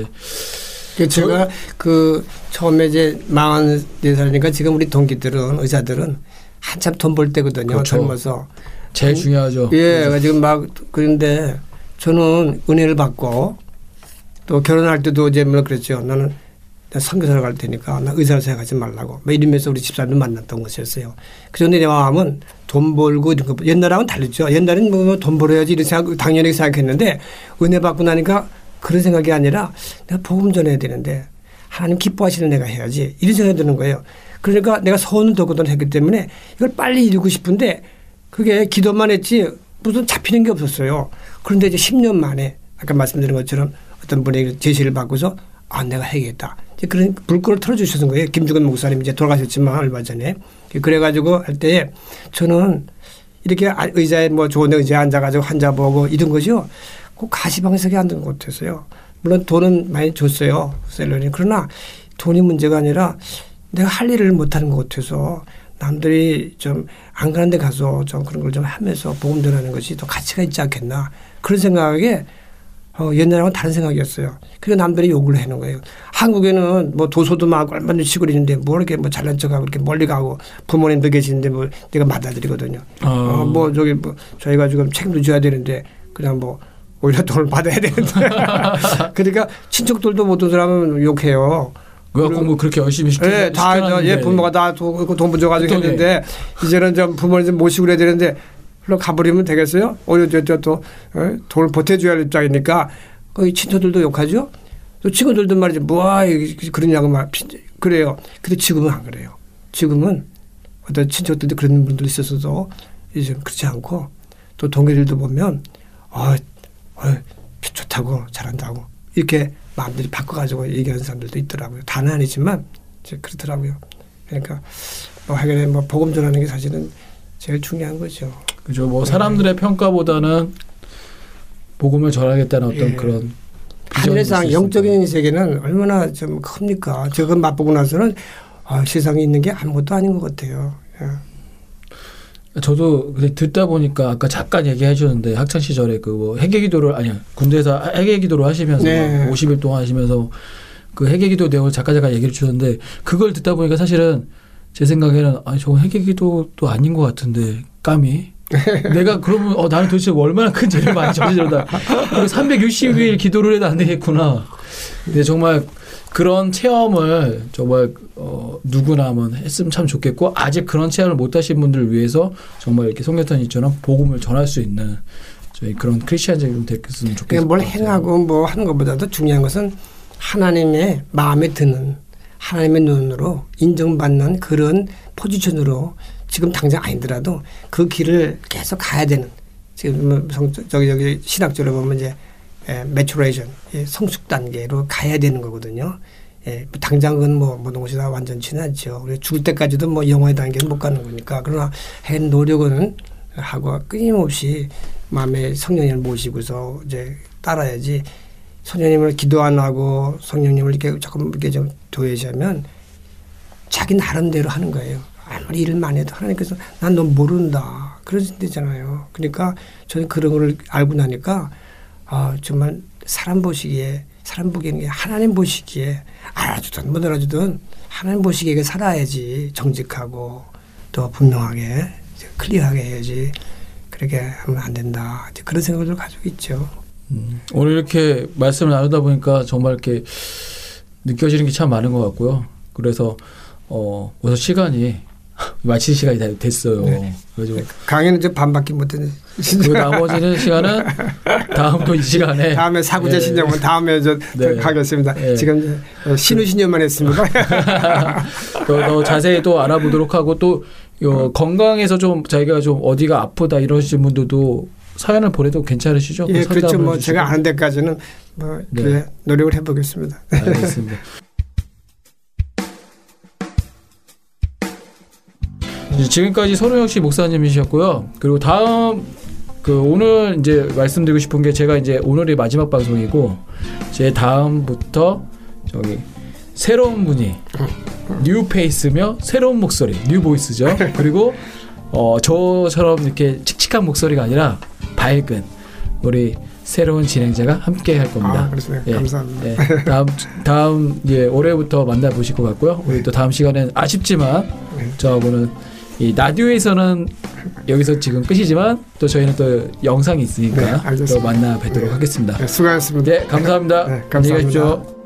제가 그 처음에 이제 44살이니까 지금 우리 동기들은 의사들은 한참 돈 벌 때거든요. 그렇죠. 젊어서 제일 중요하죠. 예, 지금 막 그런데 저는 은혜를 받고 또 결혼할 때도 이제 뭐 그랬죠. 나는 선교사로 갈 테니까 나 의사로 생각하지 말라고. 뭐 이러면서 우리 집사람을 만났던 것이었어요. 그런데 내 마음은 돈 벌고 이런 거 옛날하고는 다르죠. 옛날에는 뭐 돈 벌어야지 이런 생각 당연히 생각했는데 은혜 받고 나니까 그런 생각이 아니라 내가 복음 전해야 되는데 하나님 기뻐하시는 내가 해야지 이런 생각이 드는 거예요. 그러니까 내가 서운을 뒀거든 했기 때문에 이걸 빨리 이루고 싶은데 그게 기도만 했지 무슨 잡히는 게 없었어요. 그런데 이제 10년 만에 아까 말씀드린 것처럼 어떤 분이 제시를 받고서 내가 해야겠다. 이제 그런 불꽃을 틀어주셨던 거예요. 김주건 목사님 이제 돌아가셨지만 얼마 전에. 그래가지고 할 때 저는 이렇게 의자에 뭐 좋은 의자에 앉아가지고 환자 보고 이런 것이요. 꼭 가시방석에 앉은 것 같았어요. 물론 돈은 많이 줬어요. 셀러리. 그러나 돈이 문제가 아니라 내가 할 일을 못하는 것 같아서 남들이 좀 안 가는 데 가서 좀 그런 걸 좀 하면서 복음 전하는 것이 더 가치가 있지 않겠나. 그런 생각에 옛날하고는 다른 생각이었어요. 그리고 남들이 욕을 하는 거예요. 한국에는 뭐 도서도 많고 얼마나 시골이 있는데 뭐 이렇게 뭐 잘난 척하고 이렇게 멀리 가고 부모님도 계시는데 뭐 내가 맞아들이거든요. 뭐 저기 뭐 저희가 지금 책임도 져야 되는데 그냥 뭐 오히려 돈을 받아야 되는데. 그러니까 친척들도 모든 사람은 욕해요. 왜 공부 그렇게 열심히 네, 다 예, 부모가 다 돈 부져가지고 했는데 이제는 좀 부모님 좀 모시고 그래야 되는데 그럼 가버리면 되겠어요? 오히려 또 돈을 보태줘야 할 입장이니까 거기 친척들도 욕하죠. 또 친구들도 말이죠. 뭐야 그러냐고 막 그래요. 근데 지금은 안 그래요. 지금은 어떤 친척들도 그런 분들 있었어도 이제 그렇지 않고 또 동기들도 보면 좋다고 잘한다고 이렇게 마음들이 바꿔가지고 얘기하는 사람들도 있더라고요. 다는 아니지만 이제 그렇더라고요. 그러니까 뭐 하여간에 뭐 복음 전하는 게 사실은 제일 중요한 거죠. 그죠. 뭐 사람들의 평가보다는 복음을 전하겠다는 어떤 그런 하늘상 영적인 세계는 얼마나 좀 큽니까? 저거 맛보고 나서는 세상에 있는 게 아무것도 아닌 것 같아요. 저도 듣다 보니까 아까 잠깐 얘기해 주셨는데 학창 시절에 그 뭐 회개기도를 군대에서 회개기도를 하시면서 50일 동안 하시면서 그 회개기도 내용을 잠깐 얘기를 주셨는데 그걸 듣다 보니까 사실은 제 생각에는 저건 회개기도도 아닌 것 같은데 감히 내가 그러면 나는 도대체 얼마나 큰 죄를 많이 저지르다 360일 기도를 해도 안 되겠구나. 근데 정말 그런 체험을 정말 누구나 한번 했으면 참 좋겠고 아직 그런 체험을 못 하신 분들을 위해서 정말 이렇게 송교탄이처럼 복음을 전할 수 있는 저희 그런 크리스천들이 좀 됐으면 좋겠어요. 뭘 행하고 뭐 하는 것보다도 중요한 것은 하나님의 마음에 드는 하나님의 눈으로 인정받는 그런 포지션으로 지금 당장 아니더라도 그 길을 계속 가야 되는 지금 저기 신학적으로 보면 이제 매추레이션 성숙 단계로 가야 되는 거거든요. 당장은 뭐 모든 것이 다 완전치는 않죠. 우리 죽을 때까지도 뭐 영혼의 단계는 못 가는 거니까 그러나 한 노력은 하고 끊임없이 마음에 성령님을 모시고서 이제 따라야지. 성령님을 기도 안 하고 성령님을 이렇게 조금 이렇게 좀 도외시하면 자기 나름대로 하는 거예요. 아무리 일을 많이 해도 하나님께서 난 너 모른다 그러신대잖아요. 그러니까 저는 그런 걸 알고 나니까 정말 사람 보시기에 사람 보기에는 하나님 보시기에 알아주든 못 알아주든 하나님 보시기에 살아야지 정직하고 또 분명하게 클리어하게 해야지 그렇게 하면 안 된다. 그런 생각을 가지고 있죠. 오늘 이렇게 말씀을 나누다 보니까 정말 이렇게 느껴지는 게 참 많은 것 같고요. 그래서 벌써 시간이 마칠 시간이 다 됐어요. 네. 그래가지고 강의는 좀 반밖에 못했네. 그 나머지는 시간은 다음 또 이 시간에 다음에 사구제 신념은 다음에 하겠습니다. 지금 신우 신념만 했습니다. 더 자세히 또 알아보도록 하고 또 건강에서 좀 자기가 좀 어디가 아프다 이러신 분들도 사연을 보내도 괜찮으시죠? 예, 그렇죠. 뭐 제가 아는 데까지는 뭐 노력을 해보겠습니다. 알겠습니다. 지금까지 손우영 씨 목사님이셨고요. 그리고 다음 오늘 이제 말씀드리고 싶은 게 제가 이제 오늘이 마지막 방송이고 제 다음부터 저기 새로운 분이 뉴 페이스며 새로운 목소리, 뉴 보이스죠. 그리고 저처럼 이렇게 칙칙한 목소리가 아니라 밝은 우리 새로운 진행자가 함께 할 겁니다. 그렇습니다. 감사합니다. 예, 다음 올해부터 만나보실 것 같고요. 우리 또 다음 시간엔 아쉽지만 저하고는 이 라디오에서는 여기서 지금 끝이지만 또 저희는 또 영상이 있으니까 또 만나 뵙도록 하겠습니다. 수고하셨습니다. 네, 감사합니다. 감사합니다. 안녕히 가십시오.